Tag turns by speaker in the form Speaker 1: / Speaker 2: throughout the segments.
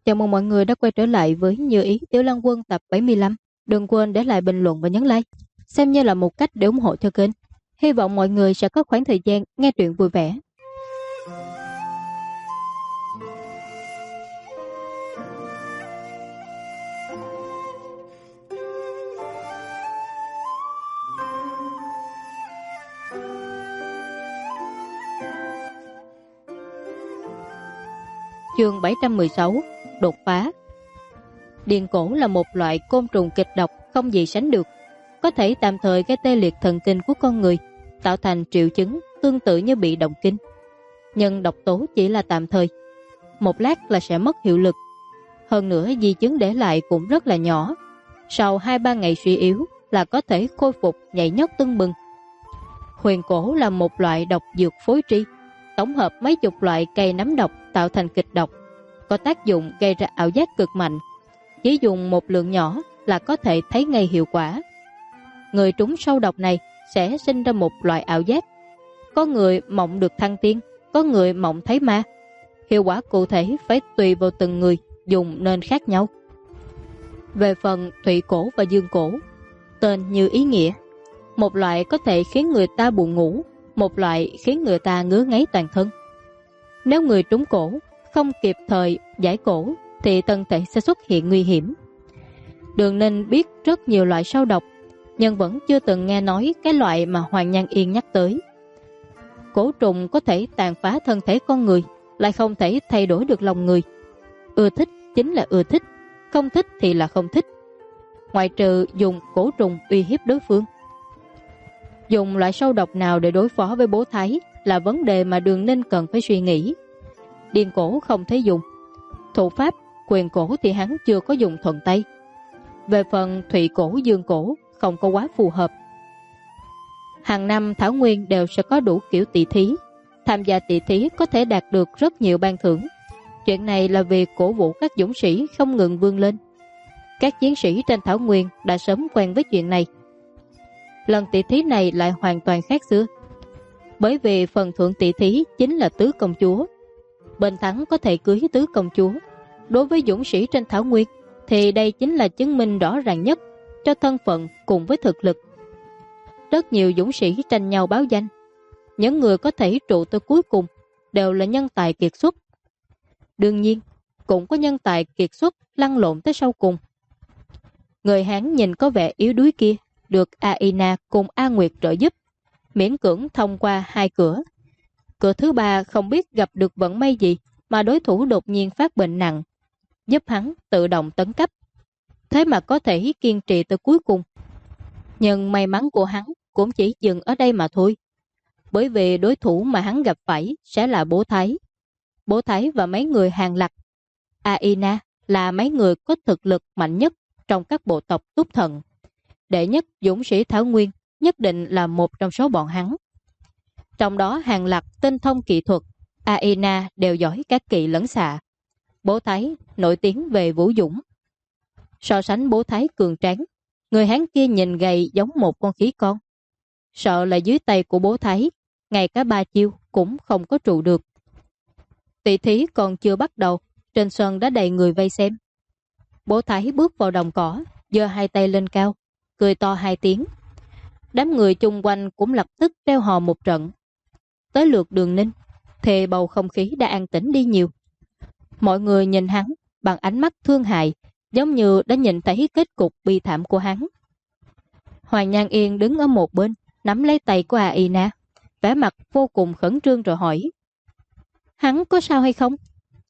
Speaker 1: Chào mừng mọi người đã quay trở lại với Như Ý Tiểu Lăng Quân tập 75. Đừng quên để lại bình luận và nhấn like, xem như là một cách để ủng hộ cho kênh. Hy vọng mọi người sẽ có khoảng thời gian nghe truyện vui vẻ. Chương 716: Đột phá. Điền cổ là một loại côn trùng kịch độc không gì sánh được, có thể tạm thời gây tê liệt thần kinh của con người, tạo thành triệu chứng tương tự như bị động kinh. Nhưng độc tố chỉ là tạm thời, một lát là sẽ mất hiệu lực. Hơn nữa di chứng để lại cũng rất là nhỏ, sau 2-3 ngày suy yếu là có thể khôi phục nhảy nhót tưng bừng. Huyền cổ là một loại độc dược phối tri, tổng hợp mấy chục loại cây nấm độc tạo thành kịch độc, có tác dụng gây ra ảo giác cực mạnh. Chỉ dùng một lượng nhỏ là có thể thấy ngay hiệu quả. Người trúng sâu độc này sẽ sinh ra một loại ảo giác. Có người mộng được thăng tiên, có người mộng thấy ma. Hiệu quả cụ thể phải tùy vào từng người, dùng nên khác nhau. Về phần thủy cổ và dương cổ, tên như ý nghĩa. Một loại có thể khiến người ta buồn ngủ, một loại khiến người ta ngứa ngáy toàn thân. Nếu người trúng cổ không kịp thời giải cổ thì thân thể sẽ xuất hiện nguy hiểm. Đường Ninh biết rất nhiều loại sâu độc, nhưng vẫn chưa từng nghe nói cái loại mà Hoàng Nhan Yên nhắc tới. Cổ trùng có thể tàn phá thân thể con người, lại không thể thay đổi được lòng người. Ưa thích chính là ưa thích, không thích thì là không thích, ngoại trừ dùng cổ trùng uy hiếp đối phương. Dùng loại sâu độc nào để đối phó với bố Thái là vấn đề mà Đường Ninh cần phải suy nghĩ. Điền cổ không thể dùng, thủ pháp quyền cổ thì hắn chưa có dùng thuận tay. Về phần thủy cổ dương cổ không có quá phù hợp. Hàng năm Thảo Nguyên đều sẽ có đủ kiểu tỷ thí, tham gia tỷ thí có thể đạt được rất nhiều ban thưởng. Chuyện này là vì cổ vũ các dũng sĩ không ngừng vươn lên. Các chiến sĩ trên Thảo Nguyên đã sớm quen với chuyện này. Lần tỷ thí này lại hoàn toàn khác xưa, bởi vì phần thưởng tỷ thí chính là tứ công chúa. Bên thắng có thể cưới tứ công chúa. Đối với dũng sĩ trên Thảo Nguyên thì đây chính là chứng minh rõ ràng nhất cho thân phận cùng với thực lực. Rất nhiều dũng sĩ tranh nhau báo danh. Những người có thể trụ tới cuối cùng đều là nhân tài kiệt xuất. Đương nhiên cũng có nhân tài kiệt xuất lăn lộn tới sau cùng. Người Hán nhìn có vẻ yếu đuối kia được Aina cùng A Nguyệt trợ giúp, miễn cưỡng thông qua 2 cửa. Cửa thứ 3 không biết gặp được vận may gì mà đối thủ đột nhiên phát bệnh nặng, giúp hắn tự động tấn cấp. Thế mà có thể kiên trì tới cuối cùng. Nhưng may mắn của hắn cũng chỉ dừng ở đây mà thôi, bởi vì đối thủ mà hắn gặp phải sẽ là bố Thái. Bố Thái và mấy người Hàng Lạc, Aina là mấy người có thực lực mạnh nhất trong các bộ tộc Túc Thần. Đệ nhất dũng sĩ Thảo Nguyên nhất định là một trong số bọn hắn. Trong đó Hàng Lạc tinh thông kỹ thuật, Aina đều giỏi các kỵ lẫn xạ. Bố Thái nổi tiếng về vũ dũng. So sánh bố Thái cường tráng, người Hán kia nhìn gầy giống một con khỉ con. Sợ là dưới tay của bố Thái, ngay cả 3 chiêu cũng không có trụ được. Tỷ thí còn chưa bắt đầu, trên sân đã đầy người vây xem. Bố Thái bước vào đồng cỏ, giơ 2 tay lên cao, cười to 2 tiếng. Đám người chung quanh cũng lập tức reo hò một trận. Tới lượt Đường Ninh thì bầu không khí đã an tĩnh đi nhiều. Mọi người nhìn hắn bằng ánh mắt thương hại, giống như đã nhìn thấy kết cục bi thảm của hắn. Hoàng Nhan Yên đứng ở một bên, nắm lấy tay của Aina, vẻ mặt vô cùng khẩn trương rồi hỏi: hắn có sao hay không?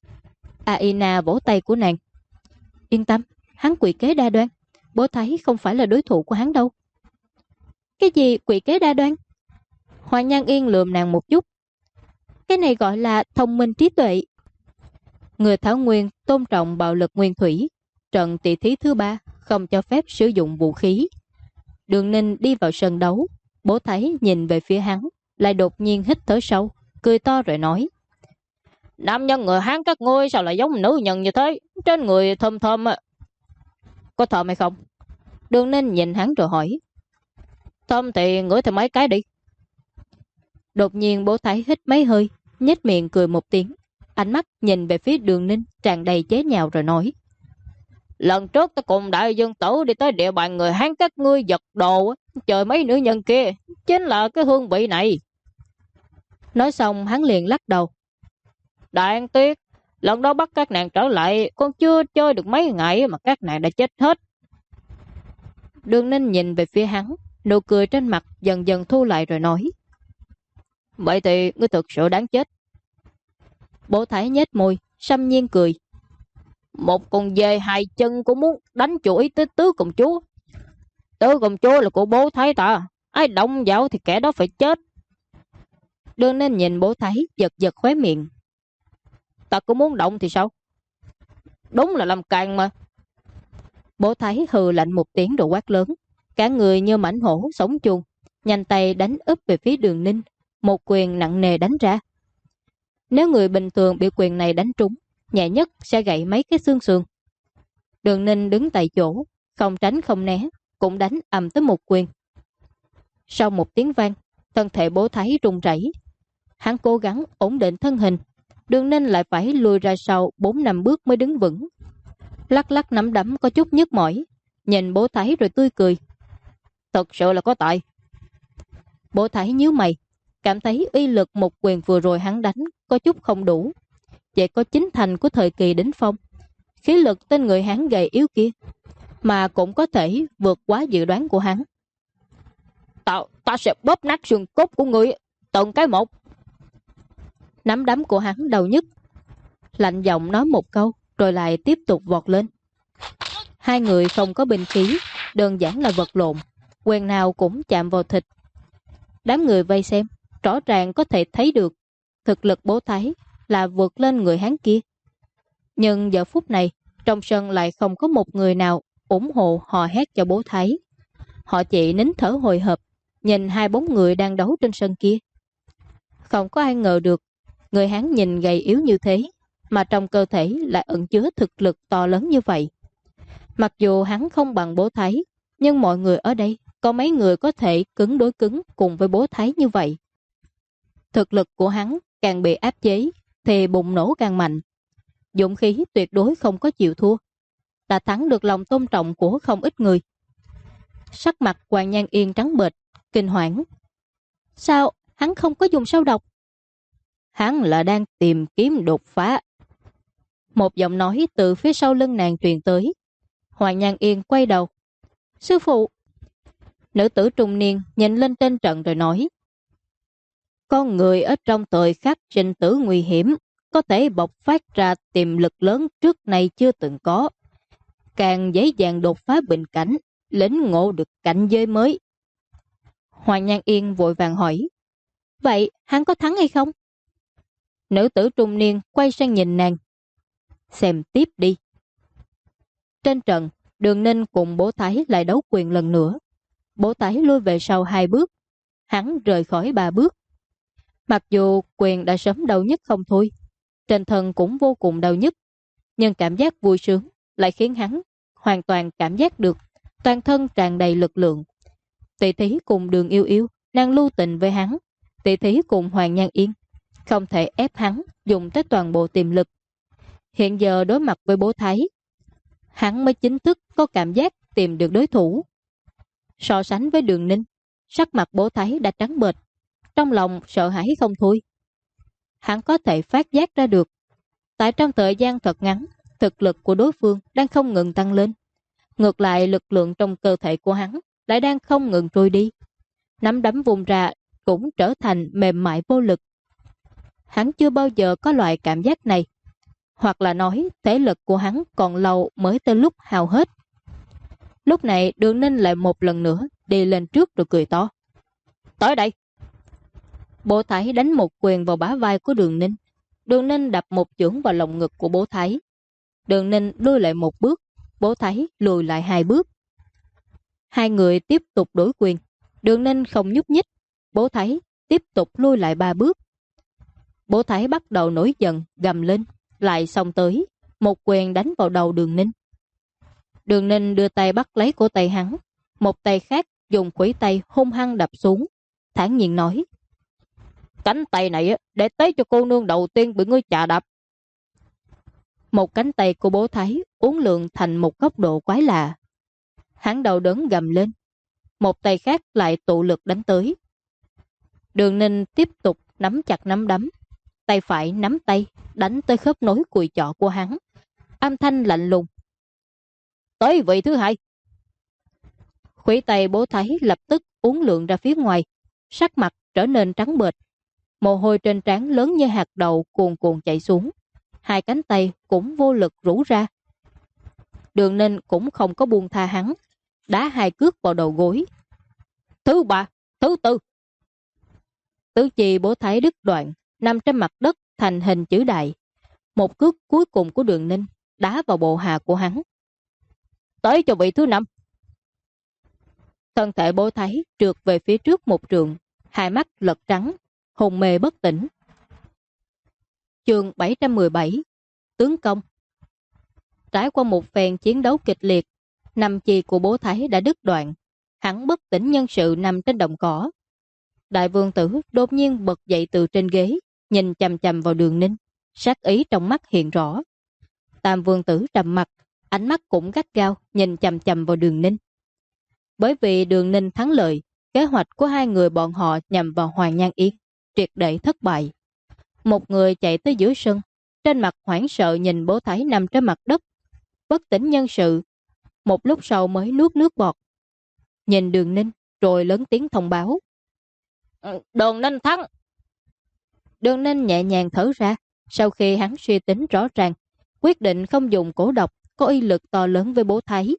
Speaker 1: Aina vỗ tay của nàng: yên tâm, hắn quỷ kế đa đoan, bố Thái không phải là đối thủ của hắn đâu. Cái gì quỷ kế đa đoan? Hoàng Nhan Yên lườm nàng một chút. Cái này gọi là thông minh trí tuệ. Người Thảo Nguyên tôn trọng bạo lực nguyên thủy. Trận tỷ thí thứ 3 không cho phép sử dụng vũ khí. Đường Ninh đi vào sân đấu. Bố Thái nhìn về phía hắn, lại đột nhiên hít thở sâu, cười to rồi nói: nam nhân người Hán các ngươi sao lại giống nữ nhân như thế? Trên người thơm thơm. Có thơm hay không? Đường Ninh nhìn hắn rồi hỏi. Thơm thì ngửi thêm mấy cái đi. Đột nhiên bố Thái hít mấy hơi, nhếch miệng cười một tiếng. Ánh mắt nhìn về phía Đường Ninh tràn đầy chế nhạo rồi nói: Lần trước tôi cùng đại dương tử đi tới địa bàn người Hán các ngươi giật đồ, trời mấy nữ nhân kia, chính là cái hương vị này. Nói xong hắn liền lắc đầu. Đáng tiếc, lần đó bắt các nàng trở lại, con chưa chơi được mấy ngày mà các nàng đã chết hết. Đường Ninh nhìn về phía hắn, nụ cười trên mặt dần dần thu lại rồi nói: Vậy thì ngươi thực sự đáng chết. Bố Thái nhếch môi, xâm nhiên cười. Một con dê hai chân cũng muốn đánh chú ý tới tứ công chúa. Tứ công chúa là của bố Thái ta, ai động vào thì kẻ đó phải chết. Đường Ninh nhìn bố Thái giật giật khóe miệng. Ta cũng muốn động thì sao? Đúng là làm càng mà. Bố Thái hừ lạnh một tiếng rồi quát lớn. Cả người như mãnh hổ sống chuồng, nhanh tay đánh úp về phía Đường Ninh, một quyền nặng nề đánh ra. Nếu người bình thường bị quyền này đánh trúng, nhẹ nhất sẽ gãy mấy cái xương sườn. Đường Ninh đứng tại chỗ, không tránh không né, cũng đánh ầm tới một quyền. Sau một tiếng vang, thân thể bố Thái rung rẩy. Hắn cố gắng ổn định thân hình, Đường Ninh lại phải lùi ra sau 4-5 bước mới đứng vững. Lắc lắc nắm đấm có chút nhức mỏi, nhìn bố Thái rồi tươi cười. Thật sự là có tài. Bố Thái nhíu mày, cảm thấy uy lực một quyền vừa rồi hắn đánh có chút không đủ, chỉ có 9 thành của thời kỳ đỉnh phong. Khí lực tên người Hán gầy yếu kia mà cũng có thể vượt quá dự đoán của hắn. Ta sẽ bóp nát xương cốt của người từng cái một. Nắm đấm của hắn đầu nhức, lạnh giọng nói một câu rồi lại tiếp tục vọt lên. Hai người không có binh khí, đơn giản là vật lộn, quyền nào cũng chạm vào thịt. Đám người vây xem rõ ràng có thể thấy được thực lực bố Thái là vượt lên người Hán kia. Nhưng giờ phút này trong sân lại không có một người nào ủng hộ hò hét cho bố Thái. Họ chỉ nín thở hồi hộp nhìn hai bóng người đang đấu trên sân kia. Không có ai ngờ được người Hán nhìn gầy yếu như thế mà trong cơ thể lại ẩn chứa thực lực to lớn như vậy. Mặc dù hắn không bằng bố Thái, nhưng mọi người ở đây có mấy người có thể cứng đối cứng cùng với bố Thái như vậy. Thực lực của hắn càng bị áp chế thì bùng nổ càng mạnh. Dũng khí tuyệt đối không có chịu thua, đã thắng được lòng tôn trọng của không ít người. Sắc mặt Hoàng Nhan Yên trắng bệch, kinh hoảng. Sao hắn không có dùng sâu độc? Hắn là đang tìm kiếm đột phá. Một giọng nói từ phía sau lưng nàng truyền tới. Hoàng Nhan Yên quay đầu. Sư phụ. Nữ tử trung niên nhìn lên trên trận rồi nói. Con người ở trong thời khắc sinh tử nguy hiểm có thể bộc phát ra tiềm lực lớn trước nay chưa từng có, càng dễ dàng đột phá bình cảnh, lĩnh ngộ được cảnh giới mới. Hoàng Nhan Yên vội vàng hỏi. Vậy hắn có thắng hay không? Nữ tử trung niên quay sang nhìn nàng. Xem tiếp đi. Trên trận, Đường Ninh cùng bố Thái lại đấu quyền lần nữa. Bố Thái lui về sau 2 bước, hắn rời khỏi 3 bước. Mặc dù quyền đã sớm đau nhức không thôi, trên thân cũng vô cùng đau nhức, nhưng cảm giác vui sướng lại khiến hắn hoàn toàn cảm giác được toàn thân tràn đầy lực lượng. Tỷ thí cùng Đường Yêu Yêu đang lưu tình với hắn, tỷ thí cùng Hoàng Nhan Yên không thể ép hắn dùng tới toàn bộ tiềm lực. Hiện giờ đối mặt với bố Thái, hắn mới chính thức có cảm giác tìm được đối thủ. So sánh với Đường Ninh, sắc mặt bố Thái đã trắng bệch, trong lòng sợ hãi không thôi. Hắn có thể phát giác ra được, tại trong thời gian thật ngắn, thực lực của đối phương đang không ngừng tăng lên. Ngược lại lực lượng trong cơ thể của hắn lại đang không ngừng trôi đi. Nắm đấm vùng ra cũng trở thành mềm mại vô lực. Hắn chưa bao giờ có loại cảm giác này, hoặc là nói thể lực của hắn còn lâu mới tới lúc hao hết. Lúc này Đường Ninh lại một lần nữa đi lên trước rồi cười to. Tới đây! Bố Thái đánh một quyền vào bả vai của Đường Ninh. Đường Ninh đập một chưởng vào lồng ngực của bố Thái. Đường Ninh lùi lại một bước, bố Thái lùi lại 2 bước. Hai người tiếp tục đối quyền. Đường Ninh không nhúc nhích, bố Thái tiếp tục lùi lại 3 bước. Bố Thái bắt đầu nổi giận, gầm lên, lại xông tới, một quyền đánh vào đầu Đường Ninh. Đường Ninh đưa tay bắt lấy cổ tay hắn, một tay khác dùng khuỷu tay hung hăng đập xuống, thản nhiên nói. Cánh tay này để tế cho cô nương đầu tiên bị ngươi chà đập, Một cánh tay của bố Thái uốn lượn thành một góc độ quái lạ. Hắn đau đớn gầm lên, một tay khác lại tụ lực đánh tới. Đường Ninh tiếp tục nắm chặt nắm đấm, tay phải nắm tay đánh tới khớp nối cùi chọ của hắn. Âm thanh lạnh lùng: tới vị thứ hai. Khuỷu tay bố Thái lập tức uốn lượn ra phía ngoài, sắc mặt trở nên trắng bệch, mồ hôi trên trán lớn như hạt đậu cuồn cuộn chảy xuống, hai cánh tay cũng vô lực rũ ra. Đường Ninh cũng không có buông tha hắn, đá hai cước vào đầu gối. Thứ ba, thứ tư. Tứ chi bố Thái đứt đoạn, nằm trên mặt đất thành hình chữ đại. Một cước cuối cùng của Đường Ninh đá vào bộ hạ của hắn. Tới cho vị thứ năm. Thân thể bố Thái trượt về phía trước một trượng, hai mắt lật trắng, hồn mê bất tỉnh. Chương 717, tướng công. Trải qua một phen chiến đấu kịch liệt, năm chi của bố Thái đã đứt đoạn, hắn bất tỉnh nhân sự nằm trên đồng cỏ. Đại vương tử đột nhiên bật dậy từ trên ghế, nhìn chằm chằm vào Đường Ninh, sát ý trong mắt hiện rõ. Tam vương tử trầm mặt, ánh mắt cũng gắt gao nhìn chằm chằm vào Đường Ninh. Bởi vì Đường Ninh thắng lợi, kế hoạch của hai người bọn họ nhằm vào Hoàng Nhan Yên triệt để thất bại. Một người chạy tới giữa sân, trên mặt hoảng sợ nhìn bố Thái nằm trên mặt đất, bất tỉnh nhân sự. Một lúc sau mới nuốt nước bọt, nhìn Đường Ninh rồi lớn tiếng thông báo: Đường Ninh thắng. Đường Ninh nhẹ nhàng thở ra, sau khi hắn suy tính rõ ràng, quyết định không dùng cổ độc có uy lực to lớn với bố Thái.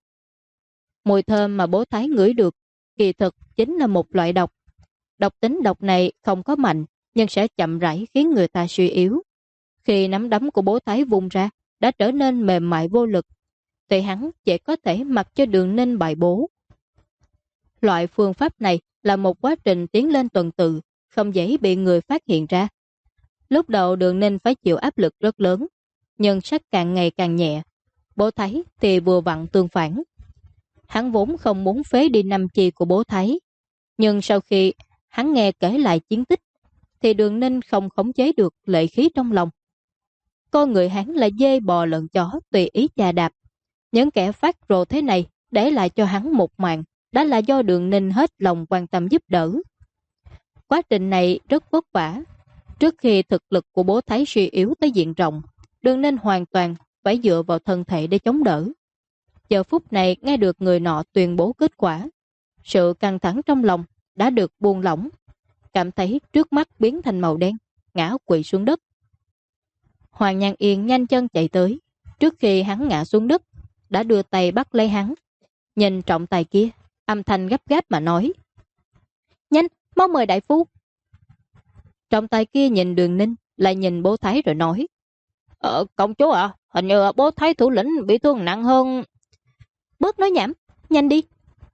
Speaker 1: Mùi thơm mà bố Thái ngửi được kỳ thực chính là một loại độc. Độc tính độc này không có mạnh, nhưng sẽ chậm rãi khiến người ta suy yếu. Khi nắm đấm của bố Thái vung ra đã trở nên mềm mại vô lực, thì hắn chỉ có thể mặc cho Đường Ninh bại bố. Loại phương pháp này là một quá trình tiến lên tuần tự, không dễ bị người phát hiện ra. Lúc đầu Đường Ninh phải chịu áp lực rất lớn, nhưng sắc càng ngày càng nhẹ. Bố Thái thì vừa vặn tương phản. Hắn vốn không muốn phế đi năm chi của bố Thái, nhưng sau khi hắn nghe kể lại chiến tích, thì Đường Ninh không khống chế được lệ khí trong lòng. Con người hắn là dê bò lợn chó tùy ý chà đạp. Những kẻ phát rồ thế này để lại cho hắn một mạng đã là do Đường Ninh hết lòng quan tâm giúp đỡ. Quá trình này rất vất vả. Trước khi thực lực của bố Thái suy yếu tới diện rộng, Đường Ninh hoàn toàn phải dựa vào thân thể để chống đỡ. Giờ phút này nghe được người nọ tuyên bố kết quả, sự căng thẳng trong lòng đã được buông lỏng, cảm thấy trước mắt biến thành màu đen, ngã quỵ xuống đất. Hoàng Nhan Yên nhanh chân chạy tới, trước khi hắn ngã xuống đất, đã đưa tay bắt lấy hắn. Nhìn trọng tài kia, âm thanh gấp gáp mà nói: Nhanh, mau mời đại phu. Trọng tài kia nhìn Đường Ninh, lại nhìn bố Thái rồi nói: Công chúa ạ, hình như bố Thái thủ lĩnh bị thương nặng hơn. Bớt nói nhảm, nhanh đi.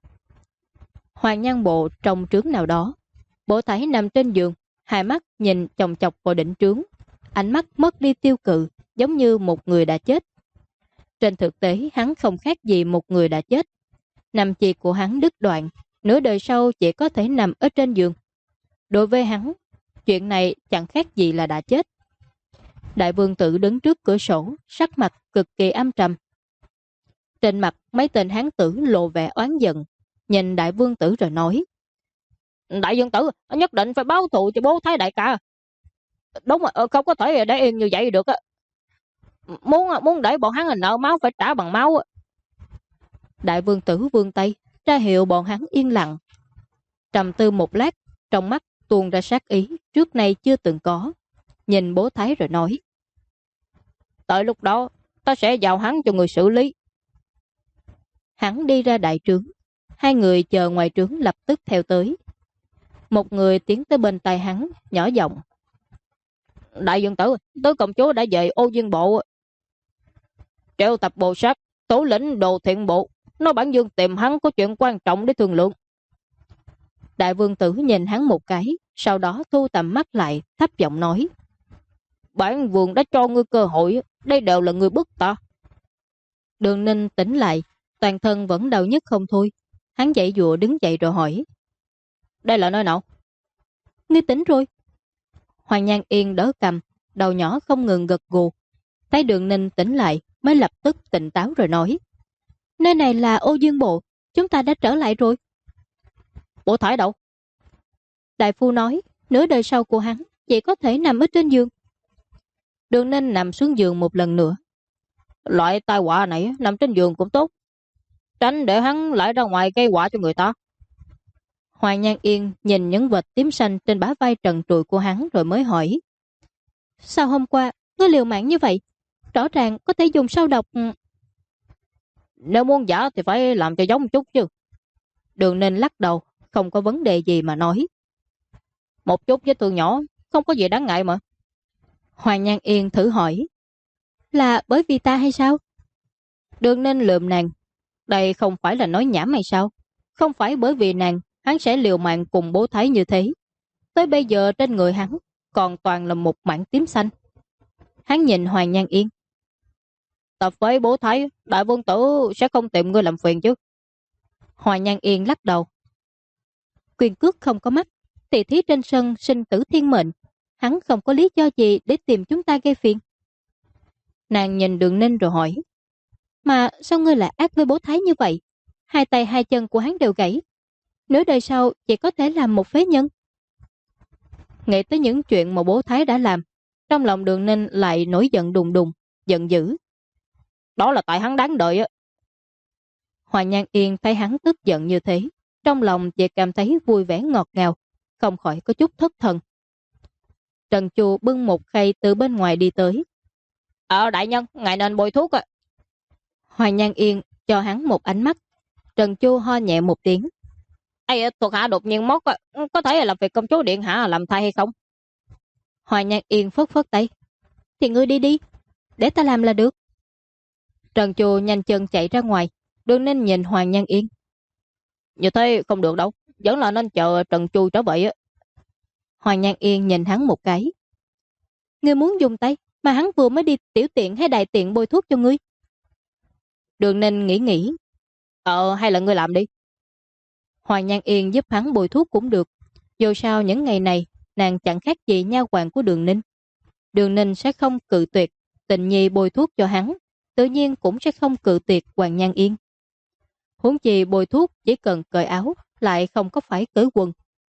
Speaker 1: Hoàng Nhan bộ trong trướng nào đó, bố Thái nằm trên giường, hai mắt nhìn chòng chọc vào đỉnh trướng, ánh mắt mất đi tiêu cự, giống như một người đã chết. Trên thực tế hắn không khác gì một người đã chết. Nằm chi của hắn đứt đoạn, nửa đời sau chỉ có thể nằm ở trên giường. Đối với hắn, chuyện này chẳng khác gì là đã chết. Đại vương tử đứng trước cửa sổ, sắc mặt cực kỳ âm trầm. Trên mặt mấy tên hán tử lộ vẻ oán giận, nhìn đại vương tử rồi nói: Đại vương tử nhất định phải báo thù cho bố Thái đại ca. Đúng rồi, không có thể để yên như vậy được. Muốn để bọn hắn nợ máu phải trả bằng máu. Đại vương tử vươn tay ra hiệu bọn hắn yên lặng. Trầm tư một lát, trong mắt tuôn ra sát ý trước nay chưa từng có, nhìn bố Thái rồi nói: Tới lúc đó ta sẽ giao hắn cho người xử lý. Hắn đi ra đại trướng, hai người chờ ngoài trướng lập tức theo tới. Một người tiến tới bên tai hắn, nhỏ giọng: Đại vương tử, tứ công chúa đã về Ô Dương bộ. Triệu tập bộ sát, thủ lĩnh Đồ Thiện bộ, nói bản vương tìm hắn có chuyện quan trọng để thương lượng. Đại vương tử nhìn hắn một cái, sau đó thu tầm mắt lại, thấp giọng nói: Bản vương đã cho ngươi cơ hội, đây đều là ngươi bức ta. Đường Ninh tỉnh lại, toàn thân vẫn đau nhức không thôi. Hắn dậy dụa đứng dậy rồi hỏi: Đây là nơi nào? Ngươi tỉnh rồi. Hoàng Nhan Yên đỡ cầm, đầu nhỏ không ngừng gật gù. Thấy Đường Ninh tỉnh lại mới lập tức tỉnh táo rồi nói: Nơi này là Ô Dương Bộ, chúng ta đã trở lại rồi. Bố Thái đâu? Đại phu nói nửa đời sau của hắn chỉ có thể nằm ở trên giường. Đường Ninh nằm xuống giường một lần nữa. Loại tai họa này nằm trên giường cũng tốt, tránh để hắn lại ra ngoài gây họa cho người ta. Hoàng Nhan Yên nhìn những vệt tím xanh trên bả vai trần trụi của hắn rồi mới hỏi: Sao hôm qua ngươi liều mạng như vậy? Rõ ràng có thể dùng sao độc. Nếu muốn giả thì phải làm cho giống một chút chứ. Đường Ninh lắc đầu, không có vấn đề gì mà nói: Một chút vết thương nhỏ, không có gì đáng ngại mà. Hoàng Nhan Yên thử hỏi: Là bởi vì ta hay sao? Đường Ninh lườm nàng: Đây không phải là nói nhảm hay sao? Không phải bởi vì nàng hắn sẽ liều mạng cùng bố Thái như thế. Tới bây giờ trên người hắn còn toàn là một mảng tím xanh. Hắn nhìn Hoàng Nhan Yên: Tập với bố Thái, đại vương tử sẽ không tìm ngươi làm phiền chứ? Hoàng Nhan Yên lắc đầu: Quyền cước không có mắt, tỷ thí trên sân sinh tử thiên mệnh, hắn không có lý do gì để tìm chúng ta gây phiền. Nàng nhìn Đường Ninh rồi hỏi: Mà sao ngươi lại ác với bố Thái như vậy? Hai tay hai chân của hắn đều gãy, nửa đời sau chỉ có thể làm một phế nhân. Nghĩ tới những chuyện mà bố Thái đã làm, trong lòng Đường Ninh lại nổi giận đùng đùng, giận dữ. Đó là tại hắn đáng đợi á. Hoàng Nhan Yên thấy hắn tức giận như thế, trong lòng chỉ cảm thấy vui vẻ ngọt ngào, không khỏi có chút thất thần. Trần Chu bưng một khay từ bên ngoài đi tới. Đại nhân, ngài nên bôi thuốc ạ. Hoàng Nhan Yên cho hắn một ánh mắt. Trần Chu ho nhẹ một tiếng. Thuộc hạ đột nhiên móc, có thể là việc công chúa điện hạ làm thai hay không? Hoàng Nhan Yên phất phất tay. Thì ngươi đi đi, để ta làm là được. Trần Chu nhanh chân chạy ra ngoài. Đường Ninh nhìn Hoàng Nhan Yên: Như thế không được đâu, vẫn là nên chờ Trần Chu trở về. Hoàng Nhan Yên nhìn hắn một cái. Ngươi muốn dùng tay mà hắn vừa mới đi tiểu tiện hay đại tiện bôi thuốc cho ngươi? Đường Ninh nghĩ. Hay là ngươi làm đi. Hoàng Nhan Yên giúp hắn bôi thuốc cũng được. Dù sao những ngày này nàng chẳng khác gì nha hoàn của Đường Ninh. Đường Ninh sẽ không cự tuyệt Tình Nhi bôi thuốc cho hắn, tự nhiên cũng sẽ không cự tuyệt Hoàng Nhan Yên. Huống chi bôi thuốc chỉ cần cởi áo, lại không có phải cởi quần.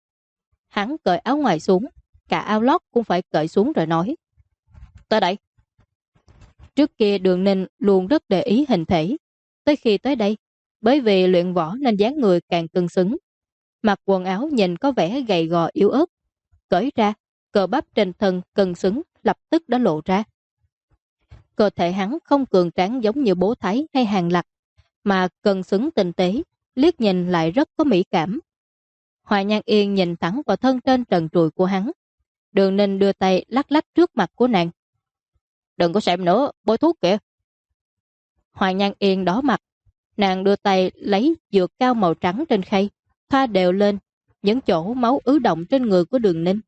Speaker 1: Hắn cởi áo ngoài xuống, cả áo lót cũng phải cởi xuống rồi nói: Tới đây. Trước kia Đường Ninh luôn rất để ý hình thể. Tới khi tới đây, bởi vì luyện võ nên dáng người càng cân xứng. Mặc quần áo nhìn có vẻ gầy gò yếu ớt. Cởi ra, cơ bắp trên thân cân xứng lập tức đã lộ ra. Cơ thể hắn không cường tráng giống như bố Thái hay Hàng Lập, mà cân xứng tinh tế, liếc nhìn lại rất có mỹ cảm. Hoàng Nhan Yên nhìn thẳng vào thân trên trần trụi của hắn. Đường Ninh đưa tay lắc lắc trước mặt của nàng. Đừng có xem nữa, bôi thuốc kìa. Hoàng Nhan Yên đỏ mặt. Nàng đưa tay lấy dược cao màu trắng trên khay, thoa đều lên những chỗ máu ứ động trên người của Đường Ninh.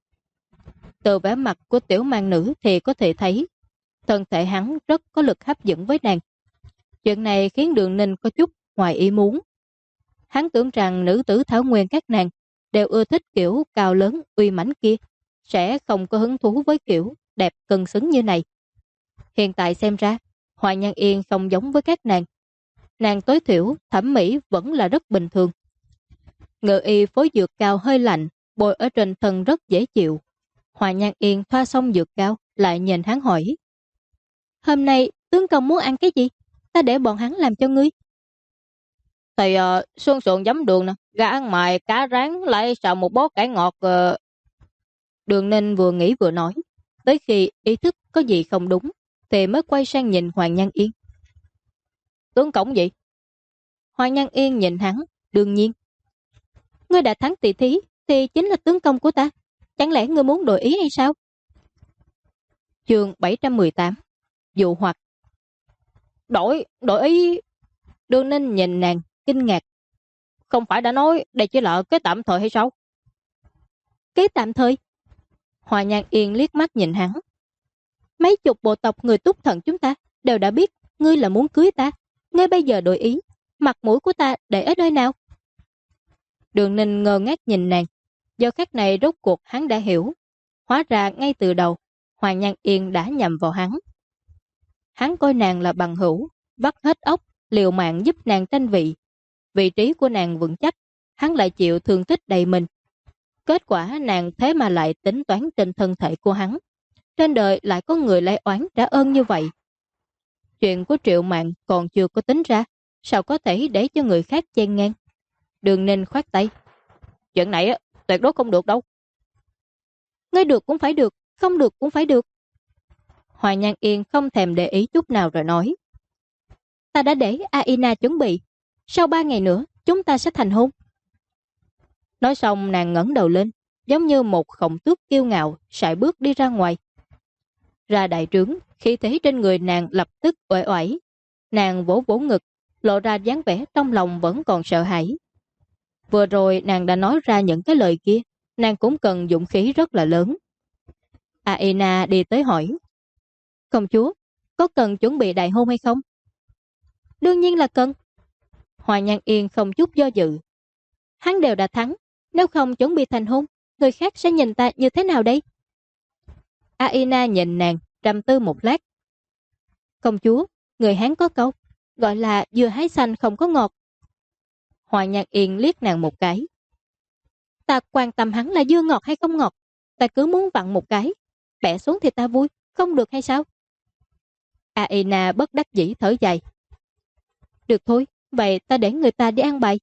Speaker 1: Từ vẻ mặt của tiểu mang nữ thì có thể thấy thân thể hắn rất có lực hấp dẫn với nàng. Chuyện này khiến Đường Ninh có chút ngoài ý muốn. Hắn tưởng rằng nữ tử Thảo Nguyên các nàng đều ưa thích kiểu cao lớn uy mãnh kia, sẽ không có hứng thú với kiểu đẹp cân xứng như này. Hiện tại xem ra, Hoàng Nhan Yên không giống với các nàng. Nàng tối thiểu thẩm mỹ vẫn là rất bình thường. Ngự y phối dược cao hơi lạnh, bôi ở trên thân rất dễ chịu. Hoàng Nhan Yên thoa xong dược cao, lại nhìn hắn hỏi: Hôm nay tướng công muốn ăn cái gì? Ta để bọn hắn làm cho ngươi. Thì xương sườn giấm đường nè, gà ăn mài, cá rán, lại xào một bó cải ngọt. Đường Ninh vừa nghĩ vừa nói. Tới khi ý thức có gì không đúng thì mới quay sang nhìn Hoàng Nhan Yên. Tướng cổng gì? Hoàng Nhan Yên nhìn hắn. Đương nhiên. Ngươi đã thắng tỷ thí thì chính là tướng công của ta. Chẳng lẽ ngươi muốn đổi ý hay sao? Chương 718. Dụ hoặc. Đổi ý? Đường Ninh nhìn nàng kinh ngạc. Không phải đã nói đây chỉ là cái tạm thời hay sao? Cái tạm thời? Hoàng Nhan Yên liếc mắt nhìn hắn. Mấy chục bộ tộc người Túc Thần chúng ta đều đã biết ngươi là muốn cưới ta. Ngay bây giờ đổi ý, mặt mũi của ta để ở nơi nào? Đường Ninh ngơ ngác nhìn nàng. Do khắc này rốt cuộc hắn đã hiểu. Hóa ra ngay từ đầu Hoàng Nhan Yên đã nhầm vào hắn. Hắn coi nàng là bằng hữu, vắt hết óc, liều mạng giúp nàng tranh vị. Vị trí của nàng vững chắc, hắn lại chịu thương tích đầy mình. Kết quả nàng thế mà lại tính toán trên thân thể của hắn. Trên đời lại có người lấy oán trả ơn như vậy. Chuyện của Triệu Mạn còn chưa có tính ra, sao có thể để cho người khác chen ngang. Đường Ninh khoát tay. Chuyện này tuyệt đối không được đâu. Ngươi được cũng phải được, không được cũng phải được. Hoàng Nhan Yên không thèm để ý chút nào rồi nói. Ta đã để Aina chuẩn bị. Sau 3 ngày nữa, chúng ta sẽ thành hôn. Nói xong nàng ngẩng đầu lên, giống như một khổng tước kiêu ngạo, sải bước đi ra ngoài. Ra đại trướng, khí thế trên người nàng lập tức uể oải. Nàng vỗ vỗ ngực, lộ ra dáng vẻ trong lòng vẫn còn sợ hãi. Vừa rồi nàng đã nói ra những cái lời kia, nàng cũng cần dũng khí rất là lớn. Aina đi tới hỏi. Công chúa, có cần chuẩn bị đại hôn hay không? Đương nhiên là cần. Hoàng Nhan Yên không chút do dự. Hắn đều đã thắng, nếu không chuẩn bị thành hôn, người khác sẽ nhìn ta như thế nào đây? Aina nhìn nàng, trầm tư một lát. Công chúa, người Hán có câu, gọi là dừa hái xanh không có ngọt. Hoàng Nhan Yên liếc nàng một cái. Ta quan tâm hắn là dưa ngọt hay không ngọt, ta cứ muốn vặn một cái, bẻ xuống thì ta vui, không được hay sao? Aina bất đắc dĩ thở dài. Được thôi, vậy ta để người ta đi ăn bài.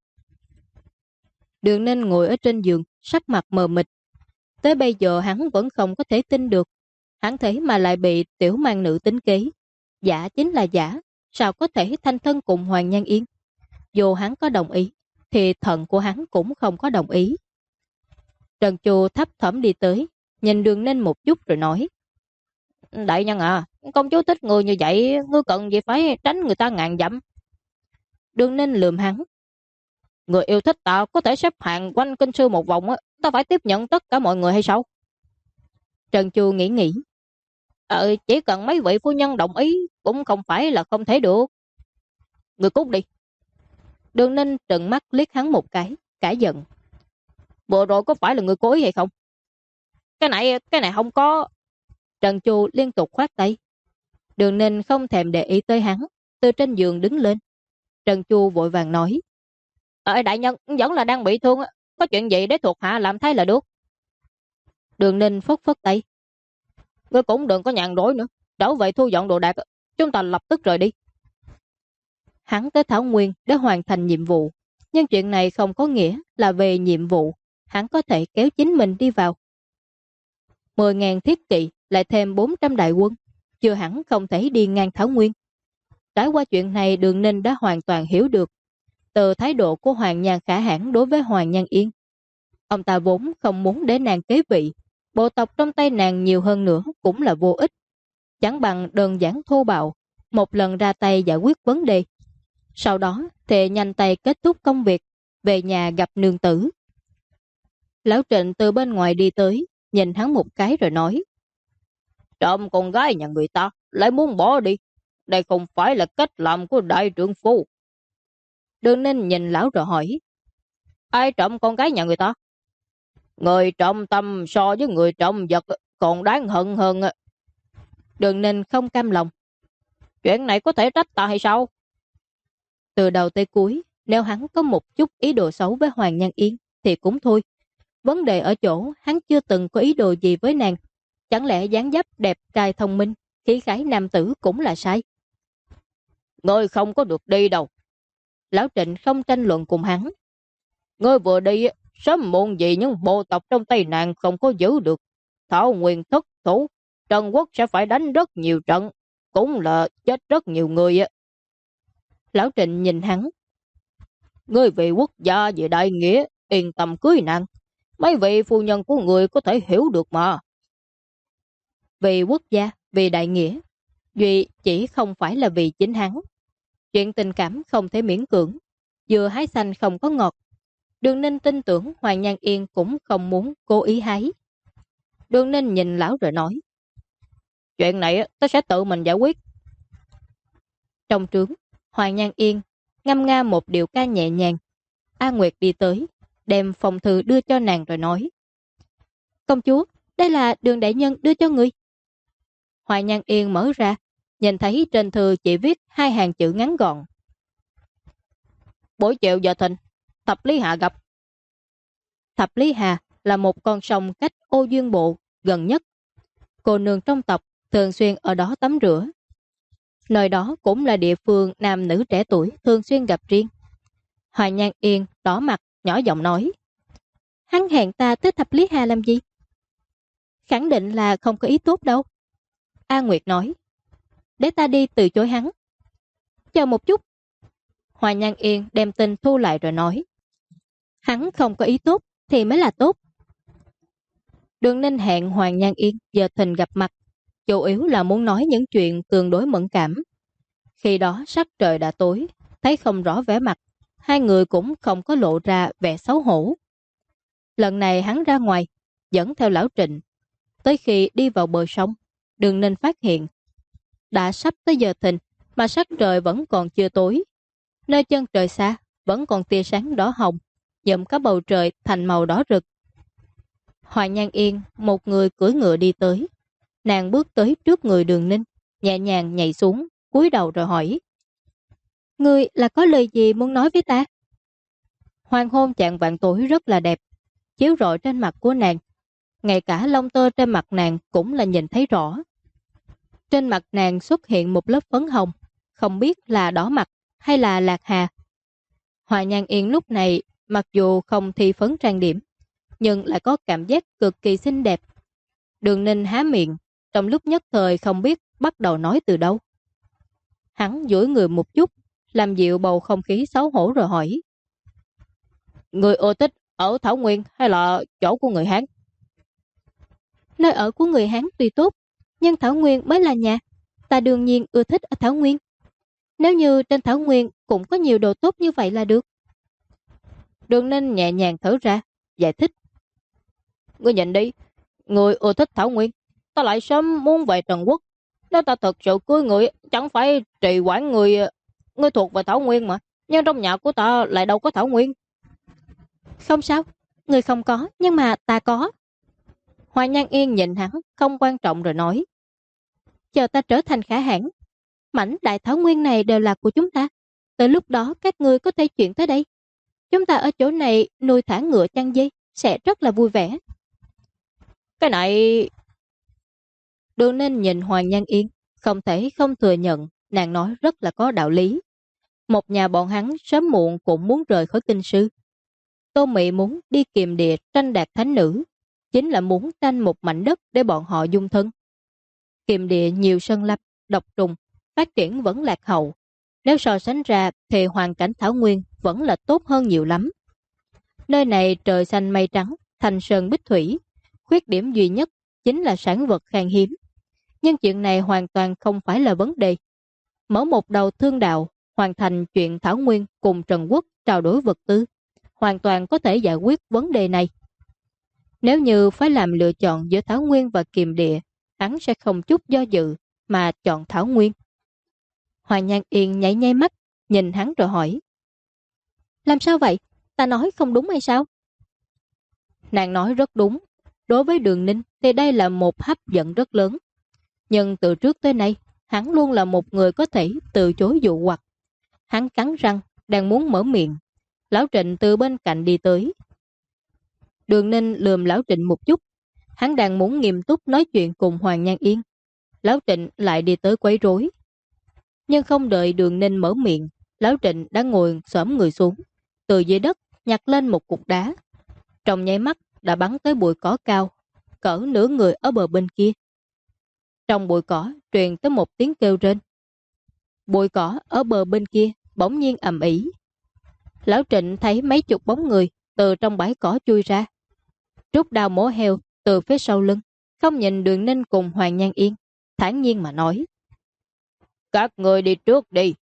Speaker 1: Đường Ninh ngồi ở trên giường, sắc mặt mờ mịt. Tới bây giờ hắn vẫn không có thể tin được. Hắn thế mà lại bị tiểu mang nữ tính kế. Giả chính là giả, sao có thể thanh thân cùng Hoàng Nhan Yên? Dù hắn có đồng ý, thì thận của hắn cũng không có đồng ý. Trần Chu thấp thỏm đi tới, nhìn Đường Ninh một chút rồi nói. Đại nhân à, công chúa thích người như vậy, ngươi cần gì phải tránh người ta ngàn dặm. Đường Ninh lườm hắn. Người yêu thích ta có thể xếp hạng quanh kinh sư một vòng, ta phải tiếp nhận tất cả mọi người hay sao? Trần Chu nghĩ. Chỉ cần mấy vị phu nhân đồng ý cũng không phải là không thể được. Người cút đi. Đường Ninh trừng mắt liếc hắn một cái, cả giận. Vừa rồi có phải là người cố ý hay không? Cái này không có. Trần Chu liên tục khoát tay. Đường Ninh không thèm để ý tới hắn, từ trên giường đứng lên. Trần Chu vội vàng nói. Đại nhân vẫn là đang bị thương, có chuyện gì để thuộc hạ làm thay là được. Đường Ninh phất phất tay. Ngươi cũng đừng có nhàn rỗi nữa, trở về thu dọn đồ đạc, chúng ta lập tức rời đi. Hắn tới Thảo Nguyên để hoàn thành nhiệm vụ, nhưng chuyện này không có nghĩa là về nhiệm vụ, hắn có thể kéo chính mình đi vào. 10.000 thiết kỵ lại thêm 400 đại quân, chưa hẳn không thể đi ngang Thảo Nguyên. Trải qua chuyện này, Đường Ninh đã hoàn toàn hiểu được từ thái độ của Hoàng Nhan Khả Hãn đối với Hoàng Nhan Yên. Ông ta vốn không muốn để nàng kế vị, bộ tộc trong tay nàng nhiều hơn nữa cũng là vô ích. Chẳng bằng đơn giản thô bạo, một lần ra tay giải quyết vấn đề. Sau đó thì nhanh tay kết thúc công việc, về nhà gặp nương tử. Lão Trịnh từ bên ngoài đi tới, nhìn hắn một cái rồi nói. Trộm con gái nhà người ta, lại muốn bỏ đi. Đây không phải là cách làm của đại trưởng phu. Đường Ninh nhìn lão rồi hỏi. Ai trộm con gái nhà người ta? Người trộm tâm so với người trộm vật còn đáng hận hơn. Đường Ninh không cam lòng. Chuyện này có thể trách ta hay sao? Từ đầu tới cuối, nếu hắn có một chút ý đồ xấu với Hoàng Nhan Yên thì cũng thôi. Vấn đề ở chỗ hắn chưa từng có ý đồ gì với nàng. Chẳng lẽ dáng dấp đẹp trai thông minh, khí khái nam tử cũng là sai? Ngươi không có được đi đâu. Lão Trịnh không tranh luận cùng hắn. Ngươi vừa đi, sớm muộn gì những bộ tộc trong tay nàng không có giữ được. Thảo Nguyên thất thủ, Trần Quốc sẽ phải đánh rất nhiều trận, cũng là chết rất nhiều người. Lão Trịnh nhìn hắn. Ngươi vì quốc gia, vì đại nghĩa, yên tâm cưới nàng. Mấy vị phu nhân của người có thể hiểu được mà. Vì quốc gia, vì đại nghĩa, Duy chỉ không phải là vì chính hắn. Chuyện tình cảm không thể miễn cưỡng, dừa hái xanh không có ngọt. Đường Ninh tin tưởng Hoàng Nhan Yên cũng không muốn cố ý hái. Đường Ninh nhìn lão rồi nói. Chuyện này tôi sẽ tự mình giải quyết. Trong trướng, Hoàng Nhan Yên ngâm nga một điệu ca nhẹ nhàng. A Nguyệt đi tới, đem phong thư đưa cho nàng rồi nói. Công chúa, đây là Đường đại nhân đưa cho người. Hoàng Nhan Yên mở ra, nhìn thấy trên thư chỉ viết 2 hàng chữ ngắn gọn. Buổi chiều giờ thìn, Thập Lý Hà gặp. Thập Lý Hà là một con sông cách Ô Duyên Bộ gần nhất. Cô nương trong tộc thường xuyên ở đó tắm rửa. Nơi đó cũng là địa phương nam nữ trẻ tuổi thường xuyên gặp riêng. Hoài Nhan Yên đỏ mặt nhỏ giọng nói: Hắn hẹn ta tới Thập Lý Hà làm gì? Khẳng định là không có ý tốt đâu. A Nguyệt nói: Để ta đi từ chối hắn. Chờ một chút. Hoài Nhan Yên đem tin thu lại rồi nói: Hắn không có ý tốt thì mới là tốt. Đường Ninh hẹn Hoàng Nhan Yên giờ thìn gặp mặt, chủ yếu là muốn nói những chuyện tương đối mẫn cảm. Khi đó sắc trời đã tối, thấy không rõ vẻ mặt, hai người cũng không có lộ ra vẻ xấu hổ. Lần này hắn ra ngoài, dẫn theo lão Trịnh. Tới khi đi vào bờ sông, Đường Ninh phát hiện đã sắp tới giờ thìn mà sắc trời vẫn còn chưa tối. Nơi chân trời xa vẫn còn tia sáng đỏ hồng, nhuộm cả bầu trời thành màu đỏ rực. Hoài Nhan Yên một người cưỡi ngựa đi tới. Nàng bước tới trước người Đường Ninh, nhẹ nhàng nhảy xuống, cúi đầu rồi hỏi: Ngươi là có lời gì muốn nói với ta? Hoàng hôn chạng vạn tối rất là đẹp, chiếu rọi trên mặt của nàng. Ngay cả lông tơ trên mặt nàng cũng là nhìn thấy rõ. Trên mặt nàng xuất hiện một lớp phấn hồng, không biết là đỏ mặt hay là lạc hà. Hoài Nhan Yên lúc này mặc dù không thi phấn trang điểm, nhưng lại có cảm giác cực kỳ xinh đẹp. Đường Ninh há miệng, trong lúc nhất thời không biết bắt đầu nói từ đâu. Hắn duỗi người một chút, làm dịu bầu không khí xấu hổ rồi hỏi: Người ưa thích ở Thảo Nguyên hay là chỗ của người Hán? Nơi ở của người Hán tuy tốt, nhưng Thảo Nguyên mới là nhà. Ta đương nhiên ưa thích ở Thảo Nguyên. Nếu như trên Thảo Nguyên cũng có nhiều đồ tốt như vậy là được. Đường Ninh nhẹ nhàng thở ra, giải thích: Ngươi nhìn đi, người ưa thích Thảo Nguyên, ta lại sớm muốn về Trần Quốc. Nếu ta thật sự cưới người, chẳng phải trì quản người. Ngươi thuộc về Thảo Nguyên mà, nhưng trong nhà của ta lại đâu có Thảo Nguyên. Không sao, người không có, nhưng mà ta có. Hoài Nhan Yên nhìn hắn không quan trọng rồi nói: Chờ ta trở thành khả hãn, mảnh đại Thảo Nguyên này đều là của chúng ta. Tới lúc đó các ngươi có thể chuyển tới đây. Chúng ta ở chỗ này nuôi thả ngựa chăn dây, sẽ rất là vui vẻ. Cái này... Đường Ninh nhìn Hoàng Nhan Yên, không thể không thừa nhận nàng nói rất là có đạo lý. Một nhà bọn hắn sớm muộn cũng muốn rời khỏi kinh sư. Tô Mị muốn đi kiềm địa tranh đạt thánh nữ, chính là muốn tranh một mảnh đất để bọn họ dung thân. Kiềm địa nhiều sân lâm, độc trùng, phát triển vẫn lạc hậu. Nếu so sánh ra thì hoàn cảnh Thảo Nguyên vẫn là tốt hơn nhiều lắm. Nơi này trời xanh mây trắng, thành sơn bích thủy. Khuyết điểm duy nhất chính là sản vật khan hiếm. Nhưng chuyện này hoàn toàn không phải là vấn đề. Mở một đầu thương đạo, hoàn thành chuyện Thảo Nguyên cùng Trần Quốc trao đổi vật tư, hoàn toàn có thể giải quyết vấn đề này. Nếu như phải làm lựa chọn giữa Thảo Nguyên và Kiềm Địa, hắn sẽ không chút do dự mà chọn Thảo Nguyên. Hoàng Nhan Yên nháy nháy mắt, nhìn hắn rồi hỏi: Làm sao vậy? Ta nói không đúng hay sao? Nàng nói rất đúng. Đối với Đường Ninh thì đây là một hấp dẫn rất lớn. Nhưng từ trước tới nay, hắn luôn là một người có thể từ chối dụ hoặc. Hắn cắn răng, đang muốn mở miệng. Lão Trịnh từ bên cạnh đi tới. Đường Ninh lườm Lão Trịnh một chút. Hắn đang muốn nghiêm túc nói chuyện cùng Hoàng Nhan Yên. Lão Trịnh lại đi tới quấy rối. Nhưng không đợi Đường Ninh mở miệng, Lão Trịnh đã ngồi xổm người xuống, từ dưới đất nhặt lên một cục đá. Trong nháy mắt đã bắn tới bụi cỏ cao, cỡ nửa người ở bờ bên kia. Trong bụi cỏ truyền tới một tiếng kêu rên. Bụi cỏ ở bờ bên kia bỗng nhiên ầm ĩ. Lão Trịnh thấy mấy chục bóng người từ trong bãi cỏ chui ra. Rút đao mổ heo từ phía sau lưng, không nhìn Đường Ninh cùng Hoàng Nhan Yên, thản nhiên mà nói: Các người đi trước đi.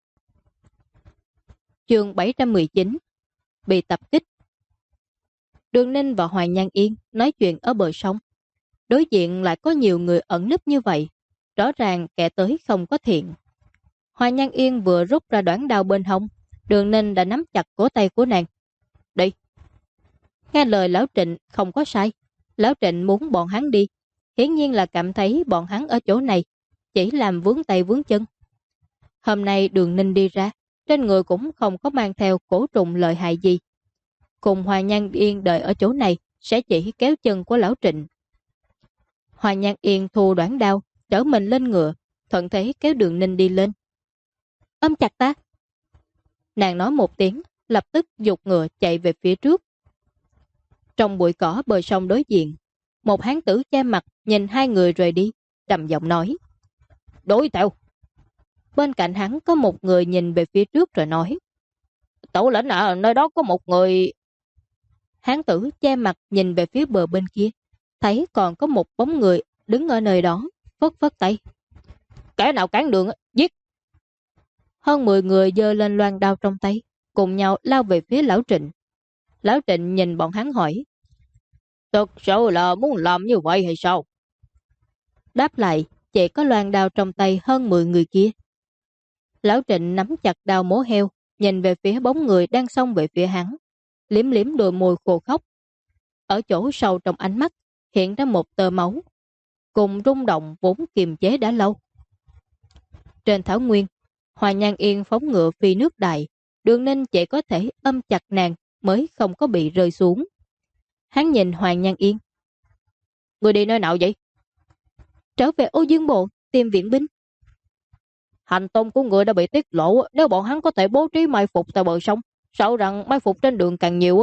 Speaker 1: Chương 719 Bị tập kích. Đường Ninh và Hoàng Nhan Yên nói chuyện ở bờ sông. Đối diện lại có nhiều người ẩn nấp như vậy, rõ ràng kẻ tới không có thiện. Hoàng Nhan Yên vừa rút ra đoạn đao bên hông, Đường Ninh đã nắm chặt cổ tay của nàng. Đi. Nghe lời Lão Trịnh không có sai. Lão Trịnh muốn bọn hắn đi, hiển nhiên là cảm thấy bọn hắn ở chỗ này chỉ làm vướng tay vướng chân. Hôm nay Đường Ninh đi ra, trên người cũng không có mang theo cổ trùng lợi hại gì. Cùng Hoa Nhan Yên đợi ở chỗ này sẽ chỉ kéo chân của lão Trịnh. Hoa Nhan Yên thu đoạn đao, trở mình lên ngựa, thuận thế kéo Đường Ninh đi lên. Ôm chặt ta. Nàng nói một tiếng, lập tức giục ngựa chạy về phía trước. Trong bụi cỏ bờ sông đối diện, một hán tử che mặt nhìn hai người rời đi, trầm giọng nói: Đuổi theo. Bên cạnh hắn có một người nhìn về phía trước rồi nói: Tổ lĩnh ở nơi đó có một người. Hán tử che mặt nhìn về phía bờ bên kia, thấy còn có một bóng người đứng ở nơi đó, phất phất tay: Kẻ nào cản đường, giết. Hơn 10 người giơ lên loan đao trong tay, cùng nhau lao về phía lão Trịnh. Lão Trịnh nhìn bọn hắn hỏi: Thực sự là muốn làm như vậy hay sao? Đáp lại chỉ có loan đao trong tay hơn 10 người kia. Lão Trịnh nắm chặt đao mổ heo, nhìn về phía bóng người đang xông về phía hắn, liếm liếm đôi môi khô khốc. Ở chỗ sâu trong ánh mắt hiện ra một tơ máu, cùng rung động vốn kiềm chế đã lâu. Trên thảo nguyên, Hoa Nhan Yên phóng ngựa phi nước đại, Đường Ninh chỉ có thể ôm chặt nàng mới không có bị rơi xuống. Hắn nhìn Hoa Nhan Yên: Người đi nơi nào vậy? Trở về Ô Dương Bộ tìm viện binh. Hành tung của người đã bị tiết lộ, nếu bọn hắn có thể bố trí mai phục tại bờ sông, sợ rằng mai phục trên đường càng nhiều.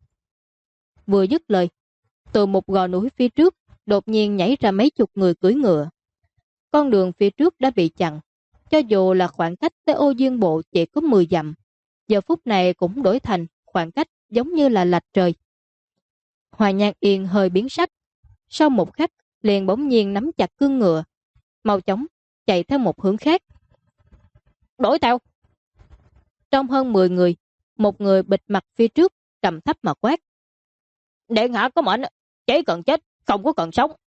Speaker 1: Vừa dứt lời, từ một gò núi phía trước đột nhiên nhảy ra mấy chục người cưỡi ngựa. Con đường phía trước đã bị chặn, cho dù là khoảng cách tới Ô Dương Bộ chỉ có 10 dặm, giờ phút này cũng đổi thành khoảng cách giống như là lệch trời. Hoa Nhan Yên hơi biến sắc, sau một khắc liền bỗng nhiên nắm chặt cương ngựa, mau chóng chạy theo một hướng khác. Đuổi theo. Trong hơn 10 người, một người bịt mặt phía trước trầm thấp mà quát: Điện hạ có mệnh, chỉ cần chết, không có cần sống.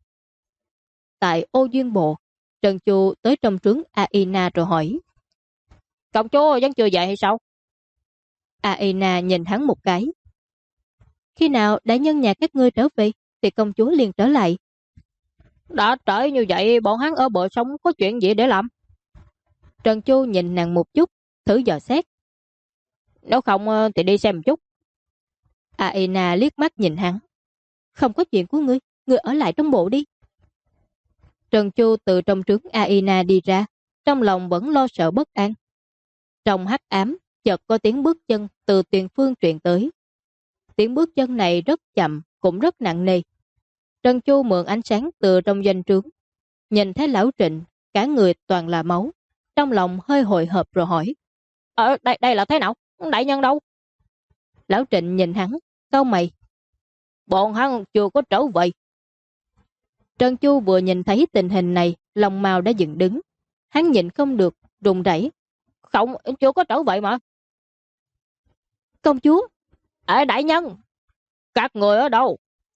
Speaker 1: Tại Ô Dương Bộ, Trần Chu tới trong trướng Aina rồi hỏi: Công chúa vẫn chưa dậy hay sao? Aina nhìn hắn một cái: Khi nào đại nhân nhà các ngươi trở về thì công chúa liền trở lại. Đã trễ như vậy, bọn hắn ở bờ sông có chuyện gì để làm? Trần Chu nhìn nàng một chút, thử dò xét: Nếu không thì đi xem một chút. Aina liếc mắt nhìn hắn: Không có chuyện của ngươi, ngươi ở lại trong bộ đi. Trần Chu từ trong trướng Aina đi ra, trong lòng vẫn lo sợ bất an. Trong hắc ám, chợt có tiếng bước chân từ tiền phương truyền tới. Tiếng bước chân này rất chậm, cũng rất nặng nề. Trần Chu mượn ánh sáng từ trong doanh trướng, nhìn thấy lão Trịnh, cả người toàn là máu, trong lòng hơi hồi hộp rồi hỏi: đây là thế nào? Đại nhân đâu? Lão Trịnh nhìn hắn, cau mày: Bọn hắn chưa có trở về. Trần Chu vừa nhìn thấy tình hình này, lòng mào đã dựng đứng. Hắn nhịn không được, run rẩy: Không, chưa có trở về mà. Công chúa! Đại nhân! Các người ở đâu?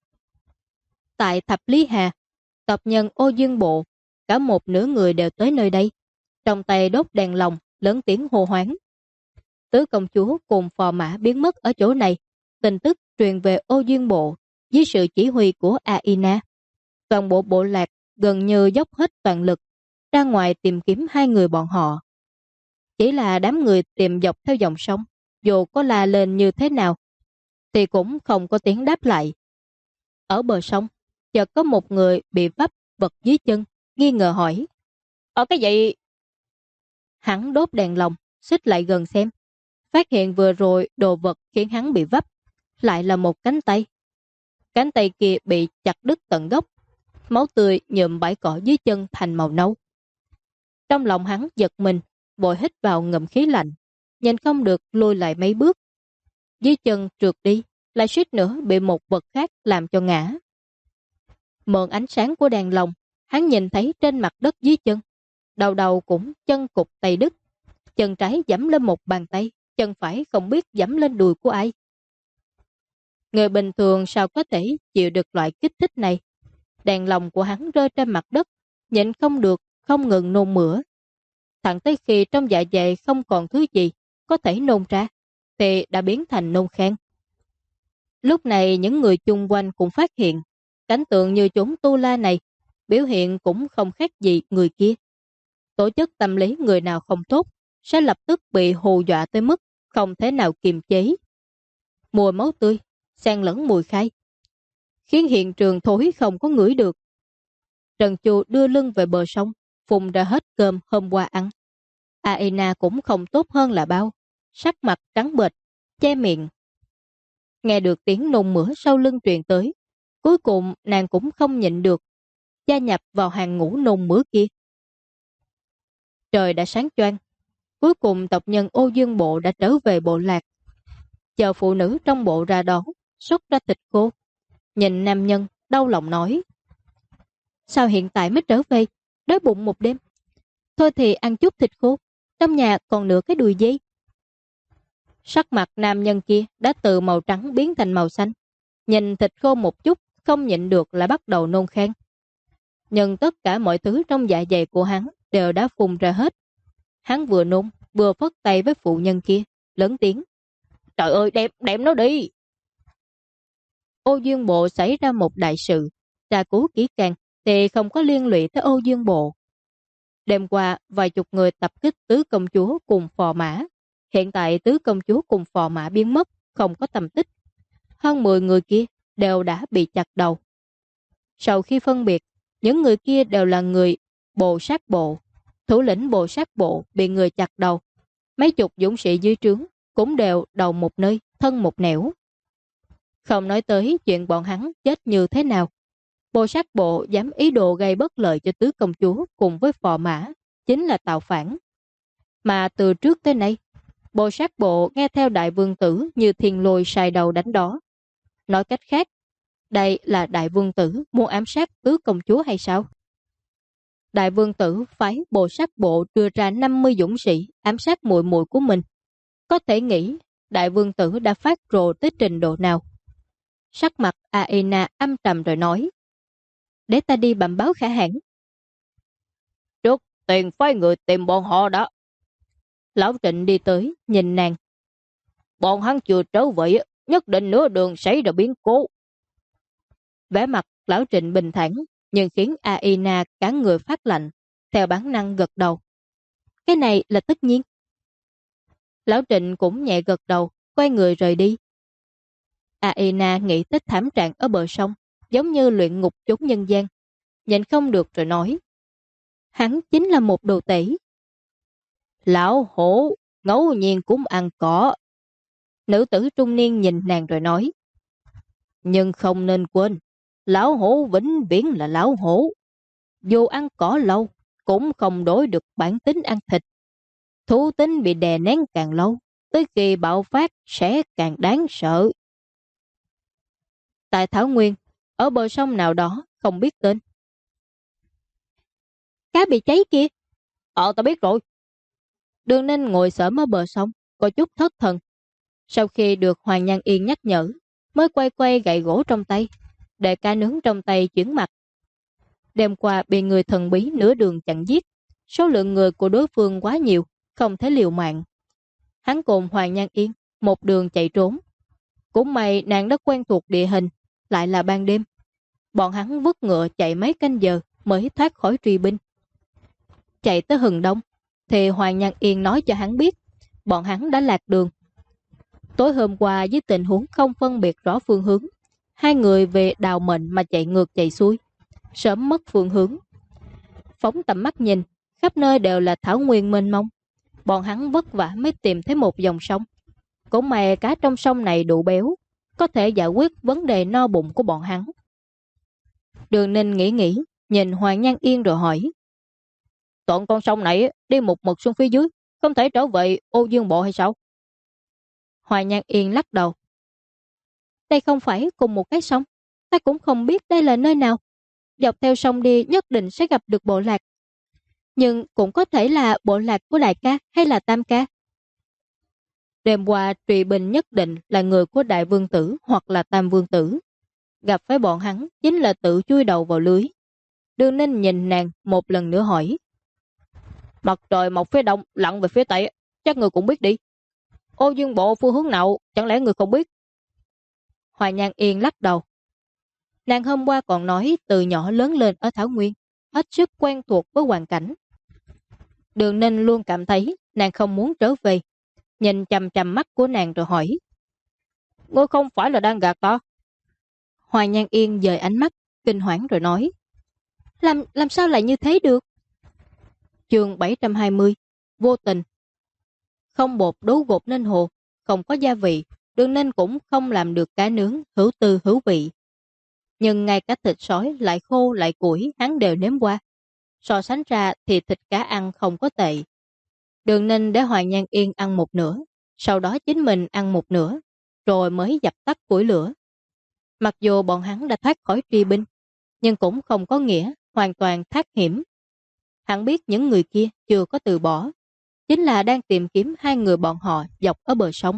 Speaker 1: Tại Thập Lý Hà, tộc nhân Ô Dương Bộ, cả một nửa người đều tới nơi đây, trong tay đốt đèn lồng, lớn tiếng hô hoáng. Tứ công chúa cùng phò mã biến mất ở chỗ này, tin tức truyền về Ô Dương Bộ dưới sự chỉ huy của Aina. Toàn bộ bộ lạc gần như dốc hết toàn lực ra ngoài tìm kiếm hai người bọn họ. Chỉ là đám người tìm dọc theo dòng sông, dù có la lên như thế nào thì cũng không có tiếng đáp lại. Ở bờ sông, chợt có một người bị vấp vật dưới chân, nghi ngờ hỏi: cái gì? Hắn đốt đèn lồng, xích lại gần xem, phát hiện vừa rồi đồ vật khiến hắn bị vấp lại là một cánh tay. Cánh tay kia bị chặt đứt tận gốc, máu tươi nhuộm bãi cỏ dưới chân thành màu nâu. Trong lòng hắn giật mình, vội hít vào ngụm khí lạnh, nhìn không được lùi lại mấy bước. Dưới chân trượt đi, lại suýt nữa bị một vật khác làm cho ngã. Mượn ánh sáng của đèn lồng, hắn nhìn thấy trên mặt đất dưới chân, đầu đầu cũng chân cụt tay đứt, chân trái giẫm lên một bàn tay, chân phải không biết giẫm lên đùi của ai. Người bình thường sao có thể chịu được loại kích thích này? Đèn lồng của hắn rơi trên mặt đất, nhịn không được, không ngừng nôn mửa. Thẳng tới khi trong dạ dày không còn thứ gì có thể nôn ra, thì đã biến thành nôn khan. Lúc này những người chung quanh cũng phát hiện cảnh tượng như chốn tu la này biểu hiện cũng không khác gì người kia. Tổ chức tâm lý người nào không tốt sẽ lập tức bị hù dọa tới mức không thể nào kiềm chế. Mùi máu tươi, xen lẫn mùi khai, khiến hiện trường thối không có ngửi được. Trần Chu đưa lưng về bờ sông, phun ra hết cơm hôm qua ăn. Aina cũng không tốt hơn là bao, sắc mặt trắng bệch, che miệng. Nghe được tiếng nôn mửa sau lưng truyền tới, cuối cùng nàng cũng không nhịn được, gia nhập vào hàng ngũ nôn mửa kia. Trời đã sáng choang, cuối cùng tộc nhân Ô Dương Bộ đã trở về bộ lạc. Chờ phụ nữ trong bộ ra đón, xúc ra thịt khô. Nhìn nam nhân, đau lòng nói: sao hiện tại mới trở về, đói bụng một đêm. Thôi thì ăn chút thịt khô, trong nhà còn nửa cái đùi dê. Sắc mặt nam nhân kia đã từ màu trắng biến thành màu xanh. Nhìn thịt khô một chút, không nhịn được là bắt đầu nôn khan. Nhưng tất cả mọi thứ trong dạ dày của hắn đều đã phun ra hết. Hắn vừa nôn, vừa phất tay với phụ nhân kia, lớn tiếng: trời ơi, đem nó đi. Ô Dương Bộ xảy ra một đại sự, tra cứu kỹ càng thì không có liên lụy tới Ô Dương Bộ. Đêm qua, vài chục người tập kích tứ công chúa cùng phò mã. Hiện tại tứ công chúa cùng phò mã biến mất, không có tầm tích. Hơn 10 người kia đều đã bị chặt đầu. Sau khi phân biệt, những người kia đều là người bộ sát bộ. Thủ lĩnh bộ sát bộ bị người chặt đầu. Mấy chục dũng sĩ dưới trướng cũng đều đầu một nơi, thân một nẻo. Không nói tới chuyện bọn hắn chết như thế nào. Bộ sát bộ dám ý đồ gây bất lợi cho tứ công chúa cùng với phò mã, chính là tạo phản. Mà từ trước tới nay, bộ sát bộ nghe theo đại vương tử như thiên lôi sai đầu đánh đó. Nói cách khác, đây là đại vương tử muốn ám sát tứ công chúa hay sao? Đại vương tử phái bộ sát bộ đưa ra 50 dũng sĩ ám sát muội muội của mình. Có thể nghĩ đại vương tử đã phát rồ tới trình độ nào. Sắc mặt Aina âm trầm rồi nói: để ta đi bẩm báo Khả Hãn. Trước tiền phái người tìm bọn họ đó. Lão Trịnh đi tới, nhìn nàng. Bọn hắn chưa trở về, nhất định nửa đường xảy ra biến cố. Vẻ mặt Lão Trịnh bình thản, nhưng khiến Aina cả người phát lạnh, theo bản năng gật đầu. Cái này là tất nhiên. Lão Trịnh cũng nhẹ gật đầu, quay người rời đi. Aina nghĩ tới thảm trạng ở bờ sông, giống như luyện ngục chốn nhân gian. Nhịn không được rồi nói: hắn chính là một đồ tể. Lão hổ, ngẫu nhiên cũng ăn cỏ. Nữ tử trung niên nhìn nàng rồi nói: nhưng không nên quên, lão hổ vĩnh viễn là lão hổ. Dù ăn cỏ lâu, cũng không đổi được bản tính ăn thịt. Thú tính bị đè nén càng lâu, tới khi bạo phát sẽ càng đáng sợ. Tại Thảo Nguyên, ở bờ sông nào đó, không biết tên. Cá bị cháy kia. Ta biết rồi. Đường Ninh ngồi xổm ở bờ sông, có chút thất thần. Sau khi được Hoàng Nhan Yên nhắc nhở, mới quay quay gậy gỗ trong tay, để cá nướng trong tay chuyển mặt. Đêm qua bị người thần bí nửa đường chặn giết, số lượng người của đối phương quá nhiều, không thể liều mạng. Hắn cùng Hoàng Nhan Yên một đường chạy trốn. Cũng may nàng đã quen thuộc địa hình, lại là ban đêm. Bọn hắn vứt ngựa chạy mấy canh giờ mới thoát khỏi truy binh. Chạy tới hừng đông, thì Hoàng Nhan Yên nói cho hắn biết bọn hắn đã lạc đường. Tối hôm qua với tình huống không phân biệt rõ phương hướng, hai người về đào mệnh mà chạy ngược chạy xuôi, sớm mất phương hướng. Phóng tầm mắt nhìn, khắp nơi đều là thảo nguyên mênh mông. Bọn hắn vất vả mới tìm thấy một dòng sông. Cũng may cá trong sông này đủ béo, có thể giải quyết vấn đề no bụng của bọn hắn. Đường Ninh nghĩ, nhìn Hoàng Nhan Yên rồi hỏi: toàn con sông này đi một mực xuống phía dưới, không thể trở về Ô Dương Bộ hay sao? Hoàng Nhan Yên lắc đầu: đây không phải cùng một cái sông, ta cũng không biết đây là nơi nào. Dọc theo sông đi nhất định sẽ gặp được bộ lạc, nhưng cũng có thể là bộ lạc của đại ca hay là tam ca. Đêm qua trùy binh nhất định là người của đại vương tử hoặc là tam vương tử. Gặp phải bọn hắn chính là tự chui đầu vào lưới. Đường Ninh nhìn nàng một lần nữa hỏi: mặt trời mọc phía đông lặn về phía tây, chắc người cũng biết đi. Ô Dương Bộ phương hướng nào, chẳng lẽ người không biết? Hoàng Nhan Yên lắc đầu: Nàng hôm qua còn nói từ nhỏ lớn lên ở Thảo Nguyên, hết sức quen thuộc với hoàn cảnh. Đường Ninh luôn cảm thấy nàng không muốn trở về, nhìn chằm chằm mắt của nàng rồi hỏi: Ngươi không phải là đang gạt ta? Hoài Nhan Yên dời ánh mắt, kinh hoảng rồi nói: Làm sao lại như thế được? Chương 720: Vô tình. Không bột đố gột nên hồ, không có gia vị, Đường Ninh cũng không làm được cá nướng hữu tư hữu vị. Nhưng ngay cả thịt sói lại khô lại củi hắn đều nếm qua. So sánh ra thì thịt cá ăn không có tệ. Đường Ninh để Hoài Nhan Yên ăn một nửa, sau đó chính mình ăn một nửa, rồi mới dập tắt củi lửa. Mặc dù bọn hắn đã thoát khỏi truy binh, nhưng cũng không có nghĩa hoàn toàn thoát hiểm. Hắn biết những người kia chưa có từ bỏ, chính là đang tìm kiếm hai người bọn họ dọc ở bờ sông.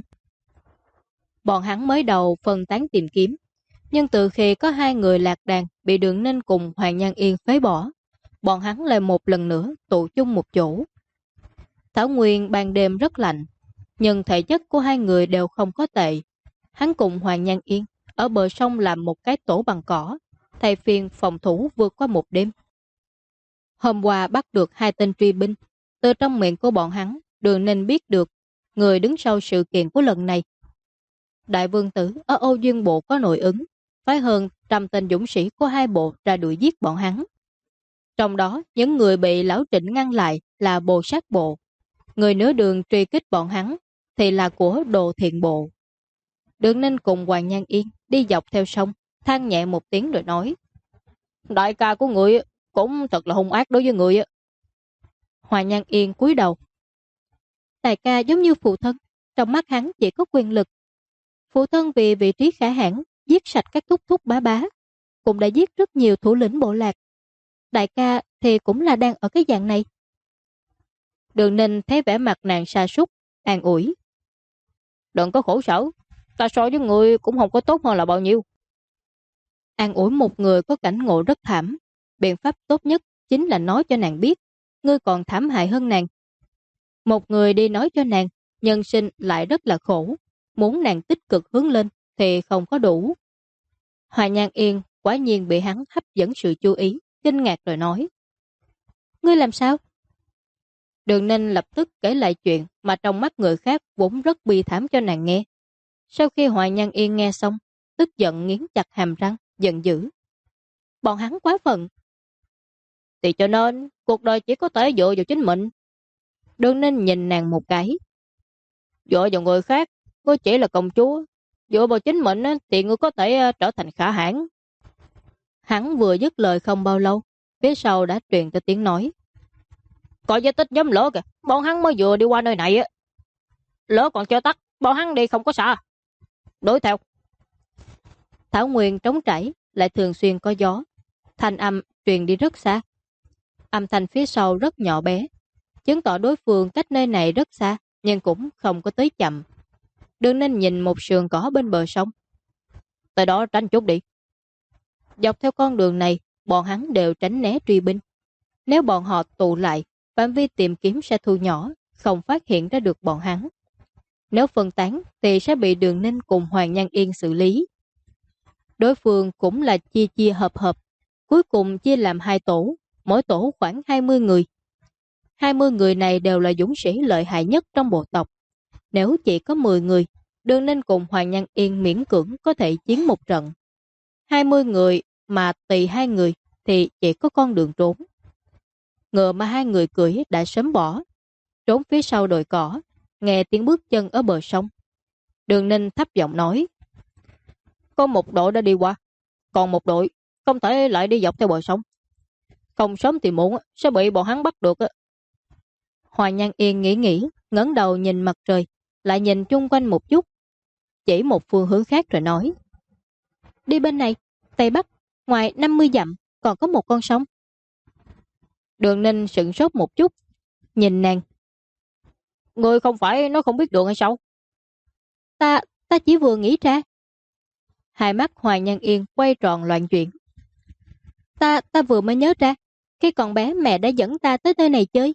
Speaker 1: Bọn hắn mới đầu phân tán tìm kiếm, nhưng từ khi có hai người lạc đàn bị Đường Ninh cùng Hoàng Nhan Yên phế bỏ, bọn hắn lại một lần nữa tụ chung một chỗ. Thảo Nguyên ban đêm rất lạnh, nhưng thể chất của hai người đều không có tệ. Hắn cùng Hoàng Nhan Yên ở bờ sông làm một cái tổ bằng cỏ, thay phiên phòng thủ vượt qua một đêm. Hôm qua bắt được hai tên truy binh, từ trong miệng của bọn hắn, Đường Ninh biết được người đứng sau sự kiện của lần này. Đại vương tử ở Âu Duyên Bộ có nội ứng, phái hơn 100 tên dũng sĩ của hai bộ ra đuổi giết bọn hắn. Trong đó, những người bị Lão Trịnh ngăn lại là Bồ Sát Bộ. Người nửa đường truy kích bọn hắn thì là của Đồ Thiện Bộ. Đường Ninh cùng Hoàng Nhan Yên đi dọc theo sông, than nhẹ một tiếng rồi nói: Đại ca của người cũng thật là hung ác đối với người. Hoàng Nhan Yên cúi đầu: Đại ca giống như phụ thân, trong mắt hắn chỉ có quyền lực. Phụ thân vì vị trí khả hãn giết sạch các thúc thúc bá bá, cũng đã giết rất nhiều thủ lĩnh bộ lạc. Đại ca thì cũng là đang ở cái dạng này. Đường Ninh thấy vẻ mặt nàng sa sút, an ủi: Đừng có khổ sở, ta so với người cũng không có tốt hơn là bao nhiêu. An ủi một người có cảnh ngộ rất thảm, biện pháp tốt nhất chính là nói cho nàng biết ngươi còn thảm hại hơn nàng. Một người đi nói cho nàng nhân sinh lại rất là khổ, muốn nàng tích cực hướng lên thì không có đủ. Hoài Nhan Yên quả nhiên bị hắn hấp dẫn sự chú ý, kinh ngạc rồi nói: Ngươi làm sao? Đường Ninh lập tức kể lại chuyện mà trong mắt người khác vốn rất bi thảm cho nàng nghe. Sau khi Hoài Nhan Yên nghe xong, tức giận nghiến chặt hàm răng, giận dữ: Bọn hắn quá phận. Thì cho nên cuộc đời chỉ có thể dựa vào chính mình. Đường Ninh nhìn nàng một cái: Dựa vào người khác, ngươi chỉ là công chúa. Dựa vào chính mình thì ngươi có thể trở thành khả hãn. Hắn vừa dứt lời không bao lâu, phía sau đã truyền tới tiếng nói: Coi vết tích nhóm lửa kìa, bọn hắn mới vừa đi qua nơi này. Lửa còn chưa tắt, bọn hắn đi không có xa. Đuổi theo. Thảo Nguyên trống trải, lại thường xuyên có gió. Thanh âm truyền đi rất xa. Âm thanh phía sau rất nhỏ bé, chứng tỏ đối phương cách nơi này rất xa, nhưng cũng không có tới chậm. Đường Ninh nhìn một sườn cỏ bên bờ sông. Tại đó tránh chút đi. Dọc theo con đường này, bọn hắn đều tránh né truy binh. Nếu bọn họ tụ lại, phạm vi tìm kiếm sẽ thu nhỏ, không phát hiện ra được bọn hắn. Nếu phân tán thì sẽ bị Đường Ninh cùng Hoàng Nhan Yên xử lý. Đối phương cũng là chia chia hợp hợp, cuối cùng chia làm hai tổ, mỗi tổ khoảng 20 người. 20 người này đều là dũng sĩ lợi hại nhất trong bộ tộc. Nếu chỉ có 10 người, Đường Ninh cùng Hoàng Nhan Yên miễn cưỡng có thể chiến một trận. 20 người mà tùy hai người thì chỉ có con đường trốn. Ngựa mà hai người cưỡi đã sớm bỏ, trốn phía sau đồi cỏ, nghe tiếng bước chân ở bờ sông. Đường Ninh thấp giọng nói: Có một đội đã đi qua, còn một đội không thể lại đi dọc theo bờ sông. Không sớm thì muộn sẽ bị bọn hắn bắt được. Hoài Nhan Yên nghĩ, ngẩng đầu nhìn mặt trời, lại nhìn chung quanh một chút, chỉ một phương hướng khác rồi nói: Đi bên này, Tây Bắc, ngoài 50 dặm còn có một con sông. Đường Ninh sửng sốt một chút, nhìn nàng: Người không phải nó không biết đường hay sao? Ta chỉ vừa nghĩ ra. Hai mắt Hoài Nhan Yên quay tròn loạn chuyển. Ta vừa mới nhớ ra, khi còn bé mẹ đã dẫn ta tới nơi này chơi.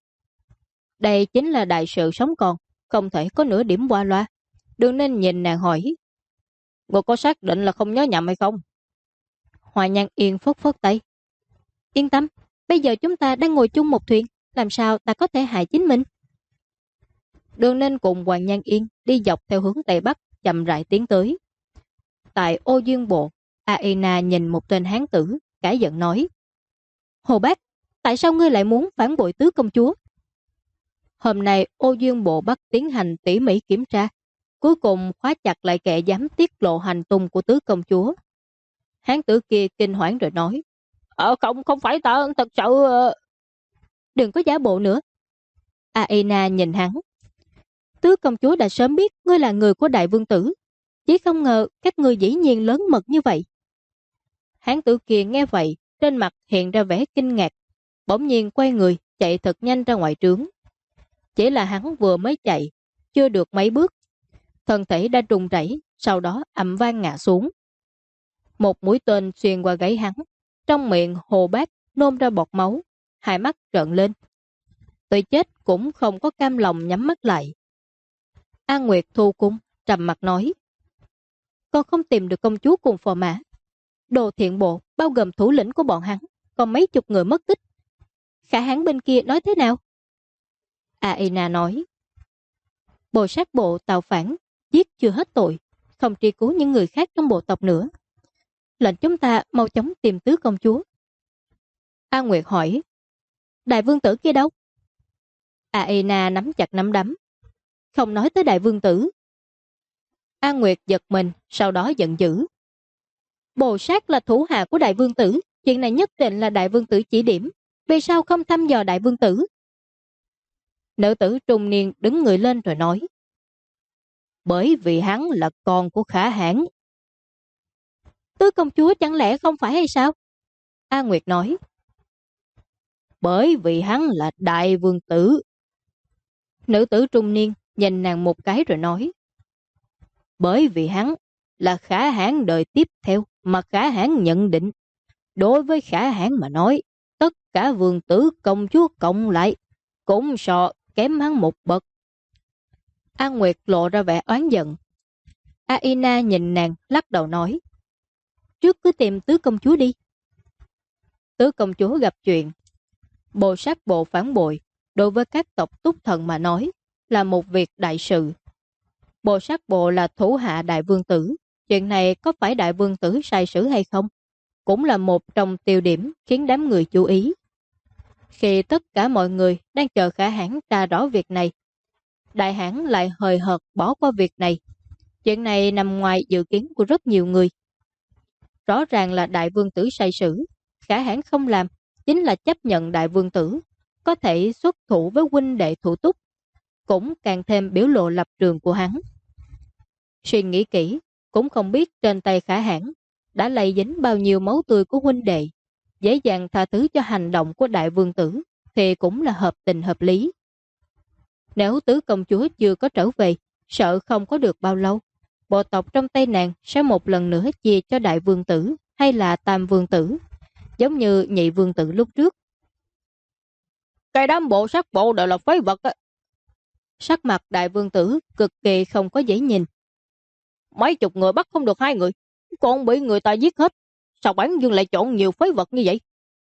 Speaker 1: Đây chính là đại sự sống còn, không thể có nửa điểm qua loa. Đường Ninh nhìn nàng hỏi: Người có xác định là không nhớ nhầm hay không? Hoa Nhan Yên phất phất tay. Yên tâm, bây giờ chúng ta đang ngồi chung một thuyền, làm sao ta có thể hại chính mình? Đường Ninh cùng Hoàng Nhan Yên đi dọc theo hướng Tây Bắc, chậm rãi tiến tới. Tại Ô Dương Bộ, Aina nhìn một tên hán tử, cả giận nói: Hồ Bác, tại sao ngươi lại muốn phản bội tứ công chúa? Hôm nay Ô Dương Bộ Bắc tiến hành tỉ mỉ kiểm tra, cuối cùng khóa chặt lại kẻ dám tiết lộ hành tung của tứ công chúa. Hán tử kia kinh hoảng rồi nói: không phải ta thật sự... Đừng có giả bộ nữa. Aina nhìn hắn. Tứ công chúa đã sớm biết ngươi là người của đại vương tử, chỉ không ngờ các ngươi dĩ nhiên lớn mật như vậy. Hán tử kia nghe vậy, trên mặt hiện ra vẻ kinh ngạc, bỗng nhiên quay người chạy thật nhanh ra ngoài trướng. Chỉ là hắn vừa mới chạy, chưa được mấy bước, thân thể đã rung rẩy, sau đó ầm vang ngã xuống. Một mũi tên xuyên qua gáy hắn, trong miệng Hồ Bác nôn ra bọt máu, hai mắt trợn lên. Tuy chết cũng không có cam lòng nhắm mắt lại. An Nguyệt thu cung, trầm mặt nói: Con không tìm được công chúa cùng phò mã. Đồ thiện bộ, bao gồm thủ lĩnh của bọn hắn, còn mấy chục người mất tích. Khả hãn bên kia nói thế nào? Aina nói: Bộ sát bộ tạo phản, giết chưa hết tội, không truy cứu những người khác trong bộ tộc nữa. Lệnh chúng ta mau chóng tìm tứ công chúa. An Nguyệt hỏi: Đại vương tử kia đâu? Aina nắm chặt nắm đấm: Không nói tới đại vương tử. An Nguyệt giật mình, sau đó giận dữ: Bồ sát là thủ hạ của đại vương tử, chuyện này nhất định là đại vương tử chỉ điểm, vì sao không thăm dò đại vương tử? Nữ tử trung niên đứng người lên rồi nói: Bởi vì hắn là con của Khả Hãn. Tứ công chúa chẳng lẽ không phải hay sao? An Nguyệt nói: Bởi vì hắn là đại vương tử. Nữ tử trung niên nhìn nàng một cái rồi nói: Bởi vì hắn là Khả Hãn đời tiếp theo mà Khả Hãn nhận định. Đối với Khả Hãn mà nói, tất cả vương tử công chúa cộng lại cũng so kém hắn một bậc. An Nguyệt lộ ra vẻ oán giận. Aina nhìn nàng lắc đầu nói: Trước cứ tìm tứ công chúa đi. Tứ công chúa gặp chuyện. Bồ sát bộ phản bội, đối với các tộc Túc Thần mà nói, là một việc đại sự. Bồ sát bộ là thủ hạ đại vương tử. Chuyện này có phải đại vương tử sai sử hay không? Cũng là một trong tiêu điểm khiến đám người chú ý. Khi tất cả mọi người đang chờ Khả Hãn tra rõ việc này, đại hãn lại hời hợt bỏ qua việc này. Chuyện này nằm ngoài dự kiến của rất nhiều người. Rõ ràng là đại vương tử sai sử, Khả Hãn không làm, chính là chấp nhận đại vương tử có thể xuất thủ với huynh đệ thủ túc, cũng càng thêm biểu lộ lập trường của hắn. Suy nghĩ kỹ, cũng không biết trên tay Khả Hãn đã lây dính bao nhiêu máu tươi của huynh đệ, dễ dàng tha thứ cho hành động của đại vương tử thì cũng là hợp tình hợp lý. Nếu tứ công chúa chưa có trở về, sợ không có được bao lâu, bộ tộc trong tay nàng sẽ một lần nữa chia cho đại vương tử hay là tam vương tử, giống như nhị vương tử lúc trước. Cái đám bộ sát bộ đều là phế vật á. Sắc mặt đại vương tử cực kỳ không có dễ nhìn. Mấy chục người bắt không được 2 người, còn bị người ta giết hết. Sao bản dương lại chọn nhiều phế vật như vậy?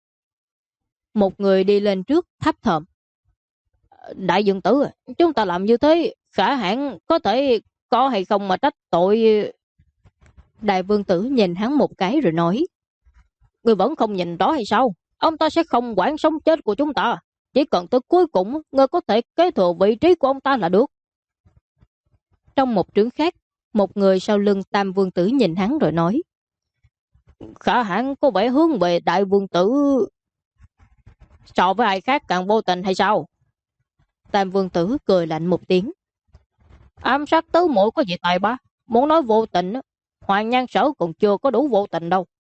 Speaker 1: Một người đi lên trước thấp thỏm: Đại vương tử, chúng ta làm như thế, Khả Hãn có thể có hay không mà trách tội. Đại vương tử nhìn hắn một cái rồi nói: Người vẫn không nhìn rõ hay sao? Ông ta sẽ không quản sống chết của chúng ta. Chỉ cần tới cuối cùng, người có thể kế thừa vị trí của ông ta là được. Trong một trướng khác, một người sau lưng tam vương tử nhìn hắn rồi nói: Khả Hãn có vẻ hướng về đại vương tử so với ai khác càng vô tình hay sao? Tam vương tử cười lạnh một tiếng: Ám sát tứ muội có gì tài ba? Muốn nói vô tình, Hoàng Nhan Sở còn chưa có đủ vô tình đâu.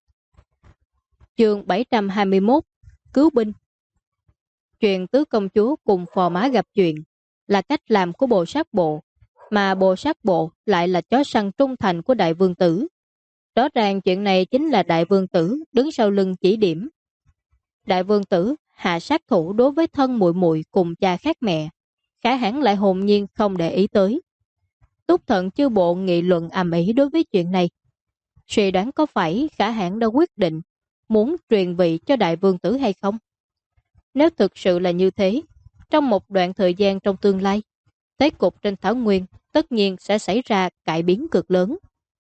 Speaker 1: Chương 721: Cứu binh. Chuyện tứ công chúa cùng phò mã gặp chuyện là cách làm của bộ sát bộ, mà bộ sát bộ lại là chó săn trung thành của đại vương tử. Rõ ràng chuyện này chính là đại vương tử đứng sau lưng chỉ điểm. Đại vương tử hạ sát thủ đối với thân muội muội cùng cha khác mẹ, Khả Hãn lại hồn nhiên không để ý tới. Túc Thần chư bộ nghị luận ầm ĩ đối với chuyện này. Suy đoán có phải Khả Hãn đã quyết định muốn truyền vị cho đại vương tử hay không? Nếu thực sự là như thế, trong một đoạn thời gian trong tương lai, thế cục trên Thảo Nguyên tất nhiên sẽ xảy ra cải biến cực lớn.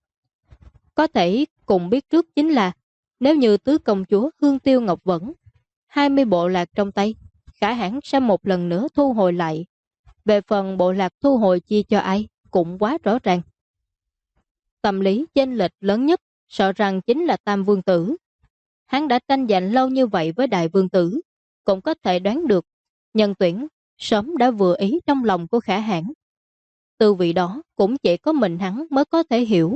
Speaker 1: Có thể cùng biết trước chính là nếu như tứ công chúa Hương Tiêu Ngọc Vẫn 20 bộ lạc trong tay, Khả Hãn sẽ một lần nữa thu hồi lại. Về phần bộ lạc thu hồi chia cho ai cũng quá rõ ràng. Tâm lý chênh lệch lớn nhất sợ rằng chính là Tam Vương Tử. Hắn đã tranh giành lâu như vậy với Đại Vương Tử, cũng có thể đoán được nhân tuyển sớm đã vừa ý trong lòng của Khả Hãn. Từ vị đó cũng chỉ có mình hắn mới có thể hiểu.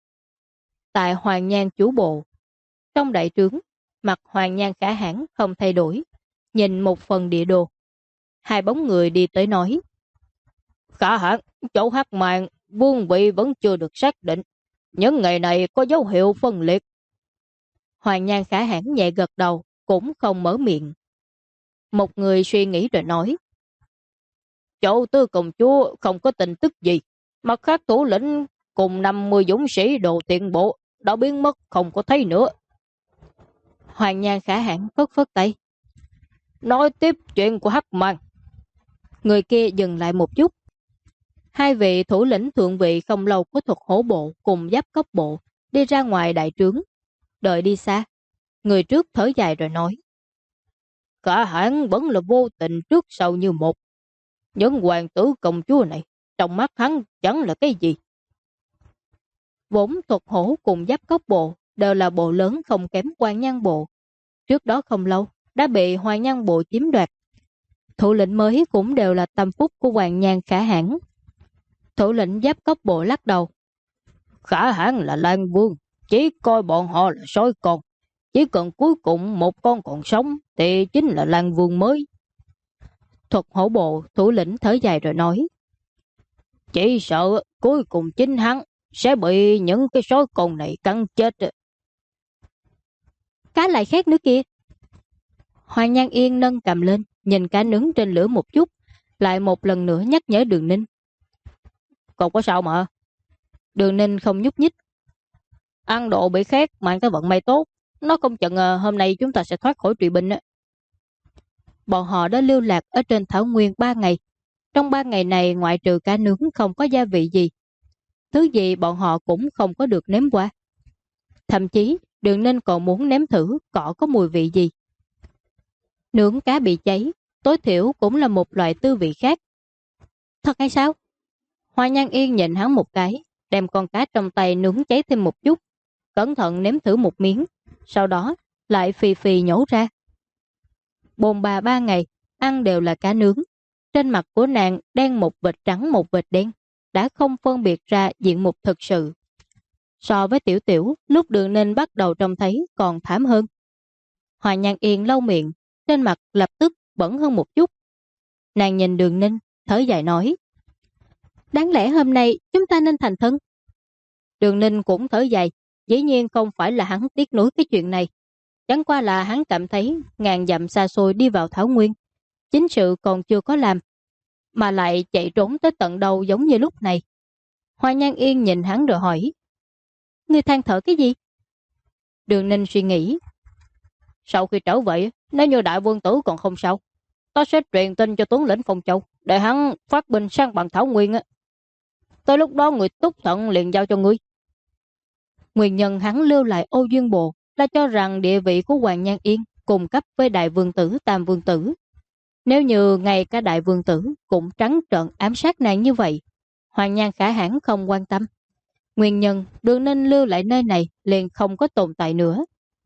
Speaker 1: Tại Hoàng Nhan chủ bộ, trong đại trướng, mặt Hoàng Nhan Khả Hãn không thay đổi, nhìn một phần địa đồ. Hai bóng người đi tới nói: Khả Hãn, chỗ Hắc Màn vương vị vẫn chưa được xác định, những ngày này có dấu hiệu phân liệt. Hoàng Nhan Khả Hãn nhẹ gật đầu, cũng không mở miệng. Một người suy nghĩ rồi nói: Chỗ Tư công chúa không có tin tức gì, mặt khác thủ lĩnh cùng 50 dũng sĩ đồ tiện bộ đã biến mất không có thấy nữa. Hoàng Nhan Khả Hãn phất phất tay: Nói tiếp chuyện của Hắc Màn. Người kia dừng lại một chút. Hai vị thủ lĩnh thượng vị không lâu của Thuật Hổ bộ cùng Giáp Cốc bộ đi ra ngoài đại trướng. Đợi đi xa, người trước thở dài rồi nói: Khả Hãn vẫn là vô tình trước sau như một. Những hoàng tử công chúa này trong mắt hắn chẳng là cái gì. Vốn Thuật Hổ cùng Giáp Cốc bộ đều là bộ lớn không kém Hoàng Nhan bộ. Trước đó không lâu đã bị Hoàng Nhan bộ chiếm đoạt. Thủ lĩnh mới cũng đều là tâm phúc của Hoàng Nhan Khả Hãn. Thủ lĩnh Giáp Cốc bộ lắc đầu: Khả Hãn là Lan Vương, chỉ coi bọn họ là sói con. Chỉ cần cuối cùng một con còn sống thì chính là Lan Vương mới. Thuật Hổ bộ thủ lĩnh thở dài rồi nói: Chỉ sợ cuối cùng chính hắn sẽ bị những cái sói con này cắn chết. Cá lại khác nữa kìa. Hoàng Nhan Yên nâng cầm lên, nhìn cá nướng trên lửa một chút, lại một lần nữa nhắc nhở Đường Ninh: Còn có sao mà? Đường Ninh không nhúc nhích. Ăn độ bị khét mang tới vận may tốt, nó không chừng hôm nay chúng ta sẽ thoát khỏi truy binh. Bọn họ đã lưu lạc ở trên Thảo Nguyên 3 ngày. Trong 3 ngày này ngoại trừ cá nướng không có gia vị gì. Thứ gì bọn họ cũng không có được nếm qua. Thậm chí Đường Ninh còn muốn nếm thử cỏ có mùi vị gì. Nướng cá bị cháy, tối thiểu cũng là một loại tư vị khác. Thật hay sao? Hoa Nhan Yên nhìn hắn một cái, đem con cá trong tay nướng cháy thêm một chút, cẩn thận nếm thử một miếng, sau đó lại phì phì nhổ ra. Bồn bà 3 ngày, ăn đều là cá nướng. Trên mặt của nàng đen một vệt trắng một vệt đen, đã không phân biệt ra diện mục thực sự. So với Tiểu Tiểu, lúc Đường Ninh bắt đầu trông thấy còn thảm hơn. Hoa Nhan Yên lau miệng, trên mặt lập tức bẩn hơn một chút. Nàng nhìn Đường Ninh, thở dài nói: Đáng lẽ hôm nay chúng ta nên thành thân. Đường Ninh cũng thở dài, dĩ nhiên không phải là hắn tiếc nuối cái chuyện này. Chẳng qua là hắn cảm thấy ngàn dặm xa xôi đi vào Thảo Nguyên, chính sự còn chưa có làm, mà lại chạy trốn tới tận đầu giống như lúc này. Hoa Nhan Yên nhìn hắn rồi hỏi: Ngươi than thở cái gì? Đường Ninh suy nghĩ: Sau khi trở về, nếu như đại vương tử còn không sao, ta sẽ truyền tin cho tướng lĩnh Phong Châu để hắn phát binh sang bằng Thảo Nguyên á. Tới lúc đó người túc thận liền giao cho ngươi. Nguyên nhân hắn lưu lại Ô Duyên Bộ là cho rằng địa vị của Hoàng Nhan Yên cùng cấp với đại vương tử Tam Vương tử. Nếu như ngay cả đại vương tử cũng trắng trợn ám sát nàng như vậy, Hoàng Nhan Khả Hãn không quan tâm. Nguyên nhân Đường Ninh lưu lại nơi này liền không có tồn tại nữa.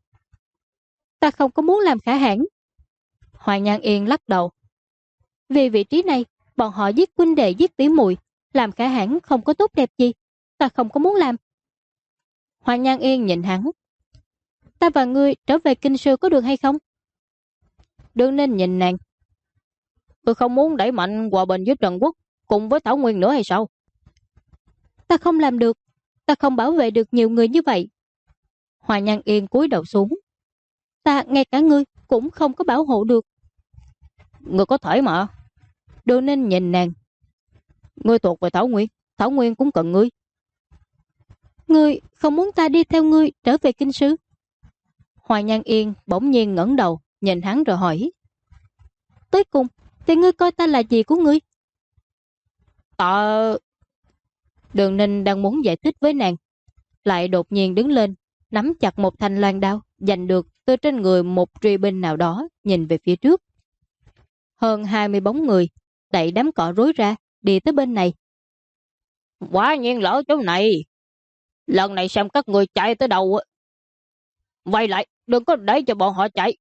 Speaker 1: Ta không có muốn làm Khả Hãn. Hoàng Nhan Yên lắc đầu. Vì vị trí này, bọn họ giết huynh đệ giết tỉ muội, làm Khả Hãn không có tốt đẹp gì. Ta không có muốn làm. Hoàng Nhan Yên nhìn hắn: Ta và ngươi trở về Kinh Sư có được hay không? Đường Ninh nhìn nàng: Tôi không muốn đẩy mạnh hòa bình với Trần Quốc cùng với Thảo Nguyên nữa hay sao? Ta không làm được. Ta không bảo vệ được nhiều người như vậy. Hoàng Nhan Yên cúi đầu xuống: Ta ngay cả ngươi cũng không có bảo hộ được. Ngươi có thể mà. Đường Ninh nhìn nàng: Ngươi thuộc về Thảo Nguyên, Thảo Nguyên cũng cần ngươi. Ngươi không muốn ta đi theo ngươi trở về kinh sư? Hoàng Nhan Yên bỗng nhiên ngẩng đầu, nhìn hắn rồi hỏi. Tới cùng, thì ngươi coi ta là gì của ngươi? Ờ... Đường Ninh đang muốn giải thích với nàng, lại đột nhiên đứng lên, nắm chặt một thanh loan đao giành được từ trên người một truy binh nào đó, nhìn về phía trước. Hơn 20 bóng người đẩy đám cỏ rối ra, đi tới bên này. Quả nhiên lỡ chỗ này, lần này xem các người chạy tới đâu. Quay lại, đừng có để cho bọn họ chạy.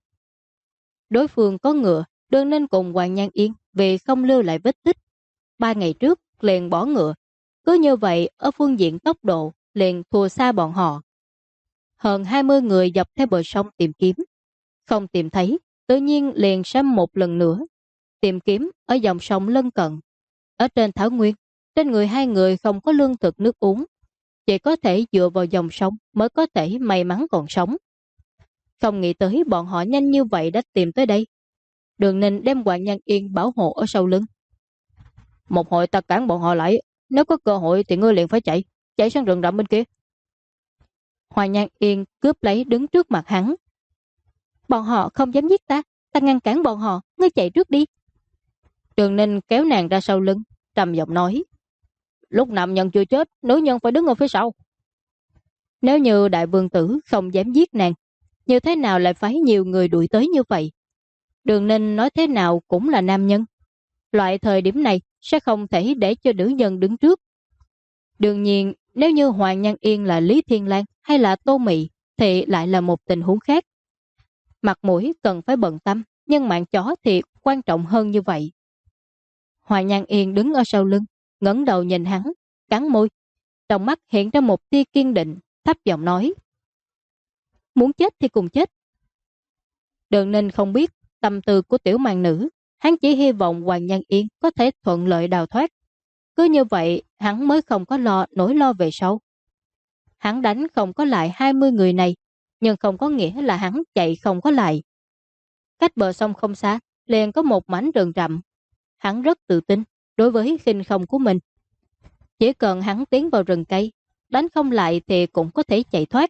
Speaker 1: Đối phương có ngựa, Đường Ninh cùng Hoàng Nhan Yên vì không lưu lại vết tích 3 ngày trước liền bỏ ngựa. Cứ như vậy ở phương diện tốc độ liền thua xa bọn họ. Hơn 20 người dọc theo bờ sông tìm kiếm, không tìm thấy, tự nhiên liền xâm một lần nữa tìm kiếm ở dòng sông lân cận. Ở trên thảo nguyên, trên người hai người không có lương thực nước uống, chỉ có thể dựa vào dòng sông mới có thể may mắn còn sống. Không nghĩ tới bọn họ nhanh như vậy đã tìm tới đây. Đường Ninh đem Hoàng Nhan Yên bảo hộ ở sau lưng. Một hồi ta cản bọn họ lại, nếu có cơ hội thì ngươi liền phải chạy sang rừng rậm bên kia. Hoàng Nhan Yên cướp lấy đứng trước mặt hắn. Bọn họ không dám giết ta, ta ngăn cản bọn họ, ngươi chạy trước đi. Đường Ninh kéo nàng ra sau lưng, trầm giọng nói. Lúc nam nhân chưa chết, nữ nhân phải đứng ở phía sau. Nếu như đại vương tử không dám giết nàng, như thế nào lại phải nhiều người đuổi tới như vậy? Đường Ninh nói thế nào cũng là nam nhân. Loại thời điểm này sẽ không thể để cho nữ nhân đứng trước. Đương nhiên, nếu như Hoàng Nhan Yên là Lý Thiên Lan hay là Tô Mị thì lại là một tình huống khác. Mặt mũi cần phải bận tâm, nhưng mạng chó thì quan trọng hơn như vậy. Hoàng Nhan Yên đứng ở sau lưng, ngẩng đầu nhìn hắn, cắn môi. Trong mắt hiện ra một tia kiên định, thấp giọng nói. Muốn chết thì cùng chết. Đường Ninh không biết tâm tư của tiểu màn nữ, hắn chỉ hy vọng Hoàng Nhan Yên có thể thuận lợi đào thoát. Cứ như vậy, hắn mới không có nỗi lo về sau. Hắn đánh không có lại 20 người này, nhưng không có nghĩa là hắn chạy không có lại. Cách bờ sông không xa, liền có một mảnh rừng rậm. Hắn rất tự tin đối với khinh không của mình. Chỉ cần hắn tiến vào rừng cây, đánh không lại thì cũng có thể chạy thoát.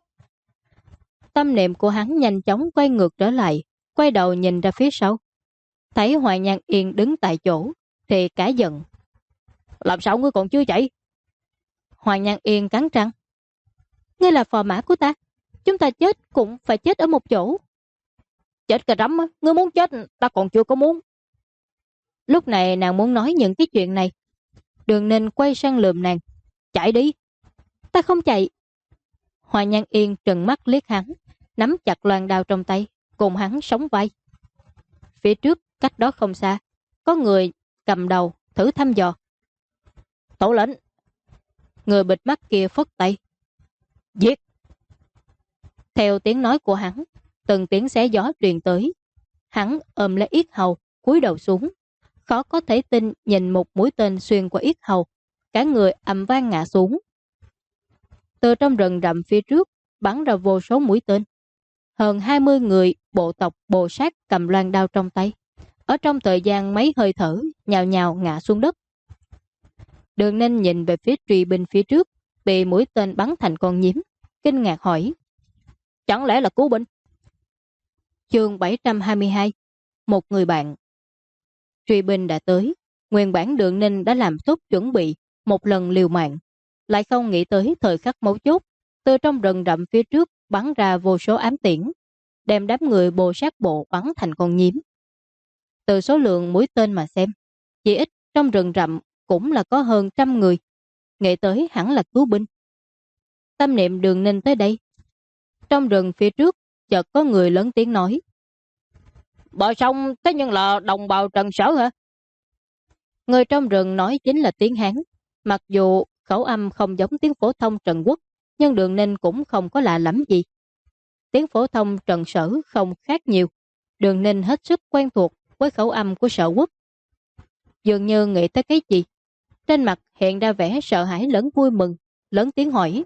Speaker 1: Tâm niệm của hắn nhanh chóng quay ngược trở lại, quay đầu nhìn ra phía sau. Thấy Hoàng Nhan Yên đứng tại chỗ, thì cả giận. Làm sao ngươi còn chưa chạy? Hoàng Nhan Yên cắn răng. Ngươi là phò mã của ta, chúng ta chết cũng phải chết ở một chỗ. Chết cà rắm, ngươi muốn chết, ta còn chưa có muốn. Lúc này nàng muốn nói những cái chuyện này. Đường Ninh quay sang lườm nàng. Chạy đi. Ta không chạy. Hoàng Nhan Yên trừng mắt liếc hắn, nắm chặt loan đao trong tay, cùng hắn sóng vai. Phía trước, cách đó không xa, có người cầm đầu, thử thăm dò. Tổ lệnh. Người bịt mắt kia phất tay. Giết. Theo tiếng nói của hắn, từng tiếng xé gió truyền tới. Hắn ôm lấy yết hầu, cúi đầu xuống. Khó có thể tin nhìn một mũi tên xuyên qua yết hầu, cả người ầm vang ngã xuống. Từ trong rừng rậm phía trước bắn ra vô số mũi tên. Hơn 20 người bộ tộc Bồ Sát cầm loan đao trong tay. Ở trong thời gian mấy hơi thở, nhào nhào ngã xuống đất. Đường Ninh nhìn về phía truy binh phía trước, bị mũi tên bắn thành con nhím, kinh ngạc hỏi. Chẳng lẽ là cứu binh? Chương 722. Một người bạn. Truy binh đã tới. Nguyên bản Đường Ninh đã làm tốt chuẩn bị một lần liều mạng, lại không nghĩ tới thời khắc mấu chốt, từ trong rừng rậm phía trước bắn ra vô số ám tiễn, đem đám người Bồ Sát bộ bắn thành con nhím. Từ số lượng mũi tên mà xem, chỉ ít trong rừng rậm cũng là có hơn 100 người, nghĩ tới hẳn là cứu binh. Tâm niệm Đường Ninh tới đây. Trong rừng phía trước chợt có người lớn tiếng nói. Bờ sông thế nhưng là đồng bào Trần Sở hả? Người trong rừng nói chính là tiếng Hán. Mặc dù khẩu âm không giống tiếng phổ thông Trần Quốc, nhưng Đường Ninh cũng không có lạ lắm gì. Tiếng phổ thông Trần Sở không khác nhiều. Đường Ninh hết sức quen thuộc với khẩu âm của Sở Quốc. Dường như nghĩ tới cái gì, trên mặt hiện ra vẻ sợ hãi lẫn vui mừng, lớn tiếng hỏi.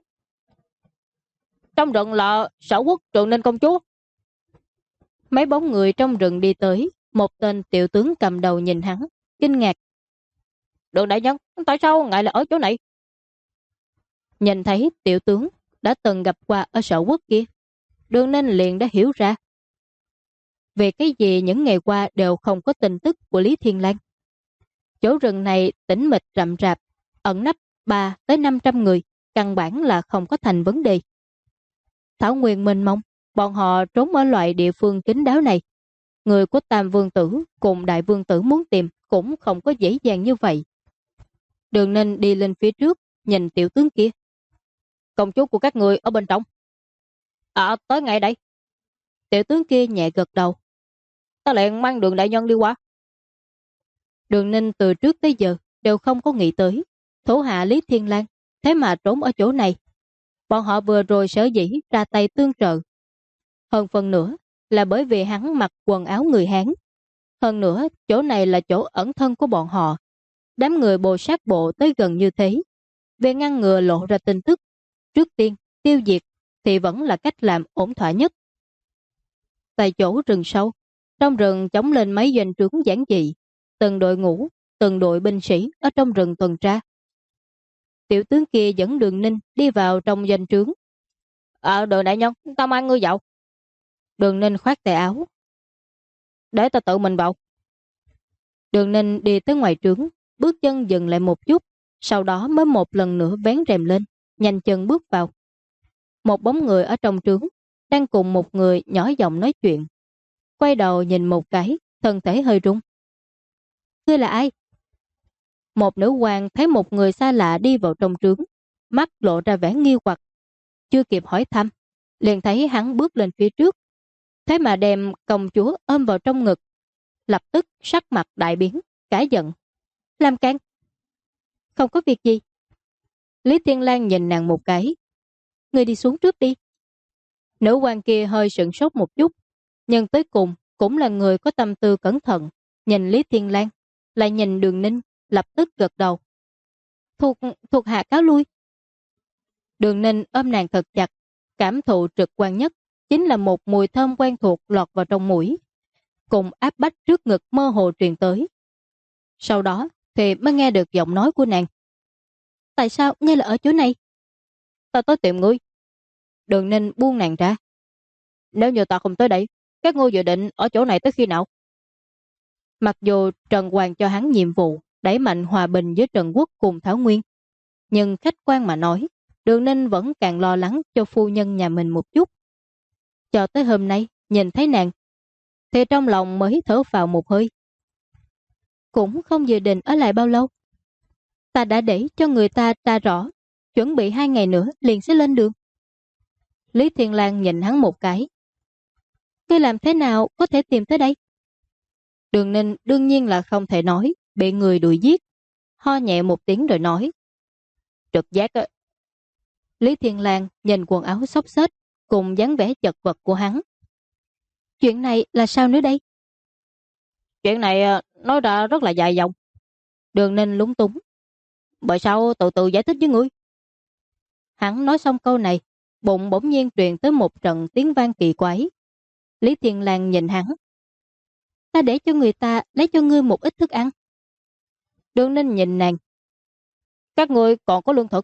Speaker 1: Trong rừng là Sở Quốc Trường Ninh công chúa. Mấy bóng người trong rừng đi tới, một tên tiểu tướng cầm đầu nhìn hắn, kinh ngạc. Đường đại nhân, tại sao ngài là ở chỗ này? Nhìn thấy tiểu tướng đã từng gặp qua ở sở quốc kia, Đường Ninh liền đã hiểu ra về cái gì những ngày qua đều không có tin tức của Lý Thiên Lang. Chỗ rừng này tĩnh mịch rậm rạp, ẩn nấp 3 tới 500 người, căn bản là không có thành vấn đề. Thảo nguyên mênh mông, bọn họ trốn ở loại địa phương kín đáo này. Người của Tam Vương Tử cùng Đại Vương Tử muốn tìm cũng không có dễ dàng như vậy. Đường Ninh đi lên phía trước, nhìn tiểu tướng kia. Công chúa của các người ở bên trong. Tới ngay đây. Tiểu tướng kia nhẹ gật đầu. Ta liền mang Đường đại nhân đi qua. Đường Ninh từ trước tới giờ đều không có nghĩ tới thủ hạ Lý Thiên Lang thế mà trốn ở chỗ này. Bọn họ vừa rồi sở dĩ ra tay tương trợ. Hơn phần nữa là bởi vì hắn mặc quần áo người Hán. Hơn nữa chỗ này là chỗ ẩn thân của bọn họ. Đám người bồ sát bộ tới gần như thế. Về ngăn ngừa lộ ra tin tức, trước tiên tiêu diệt thì vẫn là cách làm ổn thỏa nhất. Tại chỗ rừng sâu, trong rừng chống lên mấy doanh trướng giản dị, từng đội ngũ, từng đội binh sĩ ở trong rừng tuần tra. Tiểu tướng kia dẫn Đường Ninh đi vào trong doanh trướng. Đường đại nhân, ta mang ngươi vào. Đường Ninh khoát tay áo. Để ta tự mình vào. Đường Ninh đi tới ngoài trướng, bước chân dừng lại một chút, sau đó mới một lần nữa vén rèm lên, nhanh chân bước vào. Một bóng người ở trong trướng, đang cùng một người nhỏ giọng nói chuyện. Quay đầu nhìn một cái, thân thể hơi rung. Ngươi là ai? Một nữ hoàng thấy một người xa lạ đi vào trong trướng, mắt lộ ra vẻ nghi hoặc. Chưa kịp hỏi thăm, liền thấy hắn bước lên phía trước. Thế mà đem công chúa ôm vào trong ngực. Lập tức sắc mặt đại biến, cả giận. Làm can? Không có việc gì. Lý Thiên Lang nhìn nàng một cái. Ngươi đi xuống trước đi. Nữ hoàng kia hơi sửng sốt một chút, nhưng tới cùng cũng là người có tâm tư cẩn thận. Nhìn Lý Thiên Lang, lại nhìn Đường Ninh, lập tức gật đầu. Thuộc hạ cáo lui. Đường Ninh ôm nàng thật chặt, cảm thụ trực quan nhất chính là một mùi thơm quen thuộc lọt vào trong mũi, cùng áp bách trước ngực mơ hồ truyền tới. Sau đó thì mới nghe được giọng nói của nàng. Tại sao ngươi là ở chỗ này? Ta tới tìm ngươi. Đường Ninh buông nàng ra. Nếu như ta không tới đây, các ngươi dự định ở chỗ này tới khi nào? Mặc dù Trần Hoàng cho hắn nhiệm vụ đẩy mạnh hòa bình với Trần Quốc cùng Thảo Nguyên, nhưng khách quan mà nói, Đường Ninh vẫn càng lo lắng cho phu nhân nhà mình một chút. Cho tới hôm nay, nhìn thấy nàng, thì trong lòng mới thở phào một hơi. Cũng không dự định ở lại bao lâu. Ta đã để cho người ta tra rõ, chuẩn bị 2 ngày nữa liền sẽ lên đường. Lý Thiên Lang nhìn hắn một cái. Ngươi làm thế nào có thể tìm tới đây? Đường Ninh đương nhiên là không thể nói, bị người đuổi giết. Ho nhẹ một tiếng rồi nói. Trực giác á. Lý Thiên Lang nhìn quần áo xốc xếch cùng dáng vẻ chật vật của hắn. Chuyện này là sao nữa đây? Chuyện này nói ra rất là dài dòng. Đường Ninh lúng túng. Bởi sao từ từ giải thích với ngươi? Hắn nói xong câu này, bụng bỗng nhiên truyền tới một trận tiếng vang kỳ quái. Lý Thiên Lang nhìn hắn. Ta để cho người ta lấy cho ngươi một ít thức ăn. Đường Ninh nhìn nàng. Các ngươi còn có lương thực?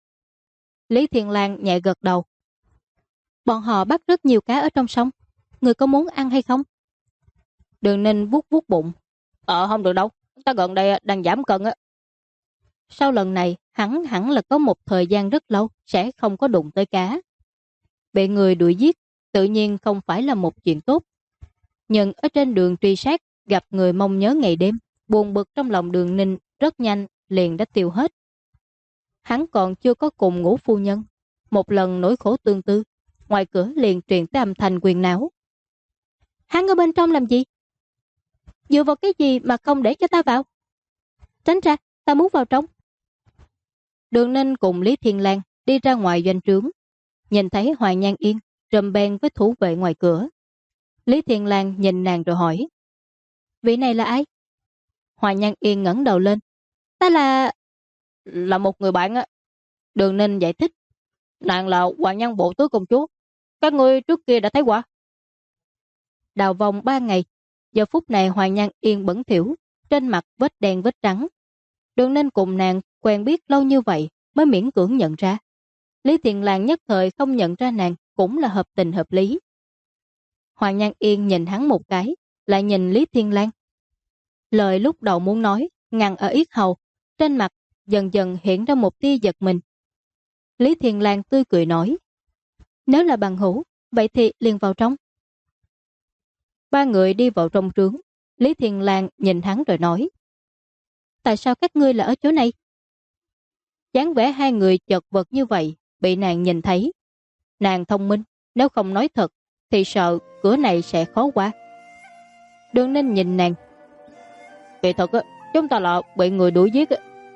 Speaker 1: Lý Thiên Lang nhẹ gật đầu. Bọn họ bắt rất nhiều cá ở trong sông. Ngươi có muốn ăn hay không? Đường Ninh vuốt vuốt bụng. Không được đâu. Ta gần đây đang giảm cân á. Sau lần này, hắn hẳn là có một thời gian rất lâu sẽ không có đụng tới cá. Bị người đuổi giết, tự nhiên không phải là một chuyện tốt. Nhưng ở trên đường truy sát, gặp người mong nhớ ngày đêm, buồn bực trong lòng Đường Ninh rất nhanh liền đã tiêu hết. Hắn còn chưa có cùng ngủ phu nhân. Một lần nỗi khổ tương tư, ngoài cửa liền truyền tới âm thanh quyền não. Hắn ở bên trong làm gì? Dựa vào cái gì mà không để cho ta vào? Tránh ra, ta muốn vào trong. Đường Ninh cùng Lý Thiên Lang đi ra ngoài doanh trướng, nhìn thấy Hoàng Nhan Yên trầm beng với thủ vệ ngoài cửa. Lý Thiên Lang nhìn nàng rồi hỏi. Vị này là ai? Hoàng Nhan Yên ngẩng đầu lên. Ta là một người bạn á. Đường Ninh giải thích. Nàng là Hoàng Nhan Bộ Tứ công chúa. Các ngươi trước kia đã thấy qua. Đào vòng 3 ngày, giờ phút này Hoàng Nhan Yên bẩn thỉu, trên mặt vết đen vết trắng. Đường Ninh cùng nàng quen biết lâu như vậy mới miễn cưỡng nhận ra Lý Thiên Lang nhất thời không nhận ra nàng cũng là hợp tình hợp lý. Hoàng Nhan Yên nhìn hắn một cái, lại nhìn Lý Thiên Lang. Lời lúc đầu muốn nói, ngăn ở yết hầu, trên mặt dần dần hiện ra một tia giật mình. Lý Thiên Lang tươi cười nói, nếu là bằng hữu, vậy thì liền vào trong. Ba người đi vào trong trướng, Lý Thiên Lang nhìn hắn rồi nói, tại sao các ngươi là ở chỗ này? Dáng vẻ hai người chật vật như vậy, bị nàng nhìn thấy. Nàng thông minh, nếu không nói thật, thì sợ cửa này sẽ khó qua. Đường Ninh nhìn nàng, kỳ thật chúng ta là bị người đuổi giết.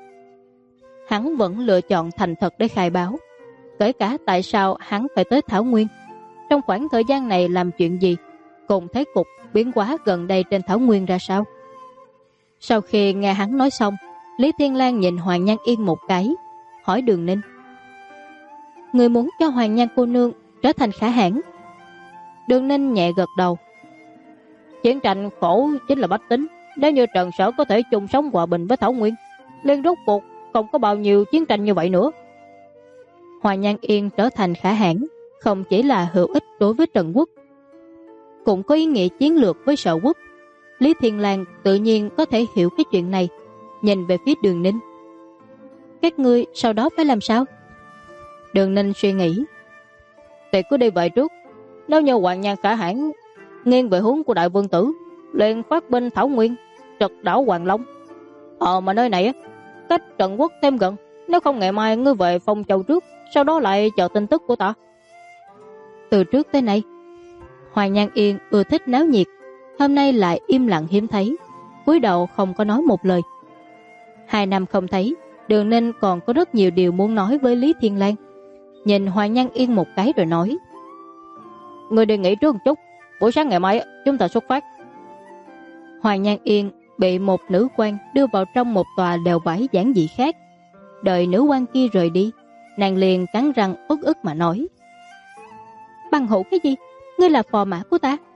Speaker 1: Hắn vẫn lựa chọn thành thật để khai báo, kể cả tại sao hắn phải tới Thảo Nguyên, trong khoảng thời gian này làm chuyện gì, cùng thế cục biến hóa gần đây trên Thảo Nguyên ra sao. Sau khi nghe hắn nói xong, Lý Thiên Lang nhìn Hoàng Nhan Yên một cái, hỏi Đường Ninh, người muốn cho Hoàng Nhan cô nương trở thành khả hãn? Đường Ninh nhẹ gật đầu, chiến tranh khổ chính là bách tính, nếu như Trần Sở có thể chung sống hòa bình với Thảo Nguyên, liền rốt cuộc không có bao nhiêu chiến tranh như vậy nữa. Hoàng Nhan Yên trở thành khả hãn không chỉ là hữu ích đối với Trần Quốc, cũng có ý nghĩa chiến lược với Sở Quốc. Lý Thiên Lang tự nhiên có thể hiểu cái chuyện này, nhìn về phía Đường Ninh, các ngươi sau đó phải làm sao? Đường Ninh suy nghĩ, thì cứ đi vậy trước, nếu như Hoàng Nhan khả hãn nghiêng về hướng của Đại Vương Tử, liền phát binh Thảo Nguyên, trật đảo Hoàng Long. Mà nơi này cách Trần Quốc thêm gần, nếu không ngày mai ngươi về Phong Châu trước, sau đó lại chờ tin tức của ta. Từ trước tới nay, Hoàng Nhan Yên ưa thích náo nhiệt, hôm nay lại im lặng hiếm thấy, cúi đầu không có nói một lời. 2 năm không thấy, Đường Ninh còn có rất nhiều điều muốn nói với Lý Thiên Lang. Nhìn Hoàng Nhan Yên một cái rồi nói, ngươi đi nghỉ trước một chút, buổi sáng ngày mai chúng ta xuất phát. Hoàng Nhan Yên bị một nữ quan đưa vào trong một tòa lều vải giản dị khác. Đợi nữ quan kia rời đi, nàng liền cắn răng uất ức mà nói, bằng hữu cái gì? Ngươi là phò mã của ta,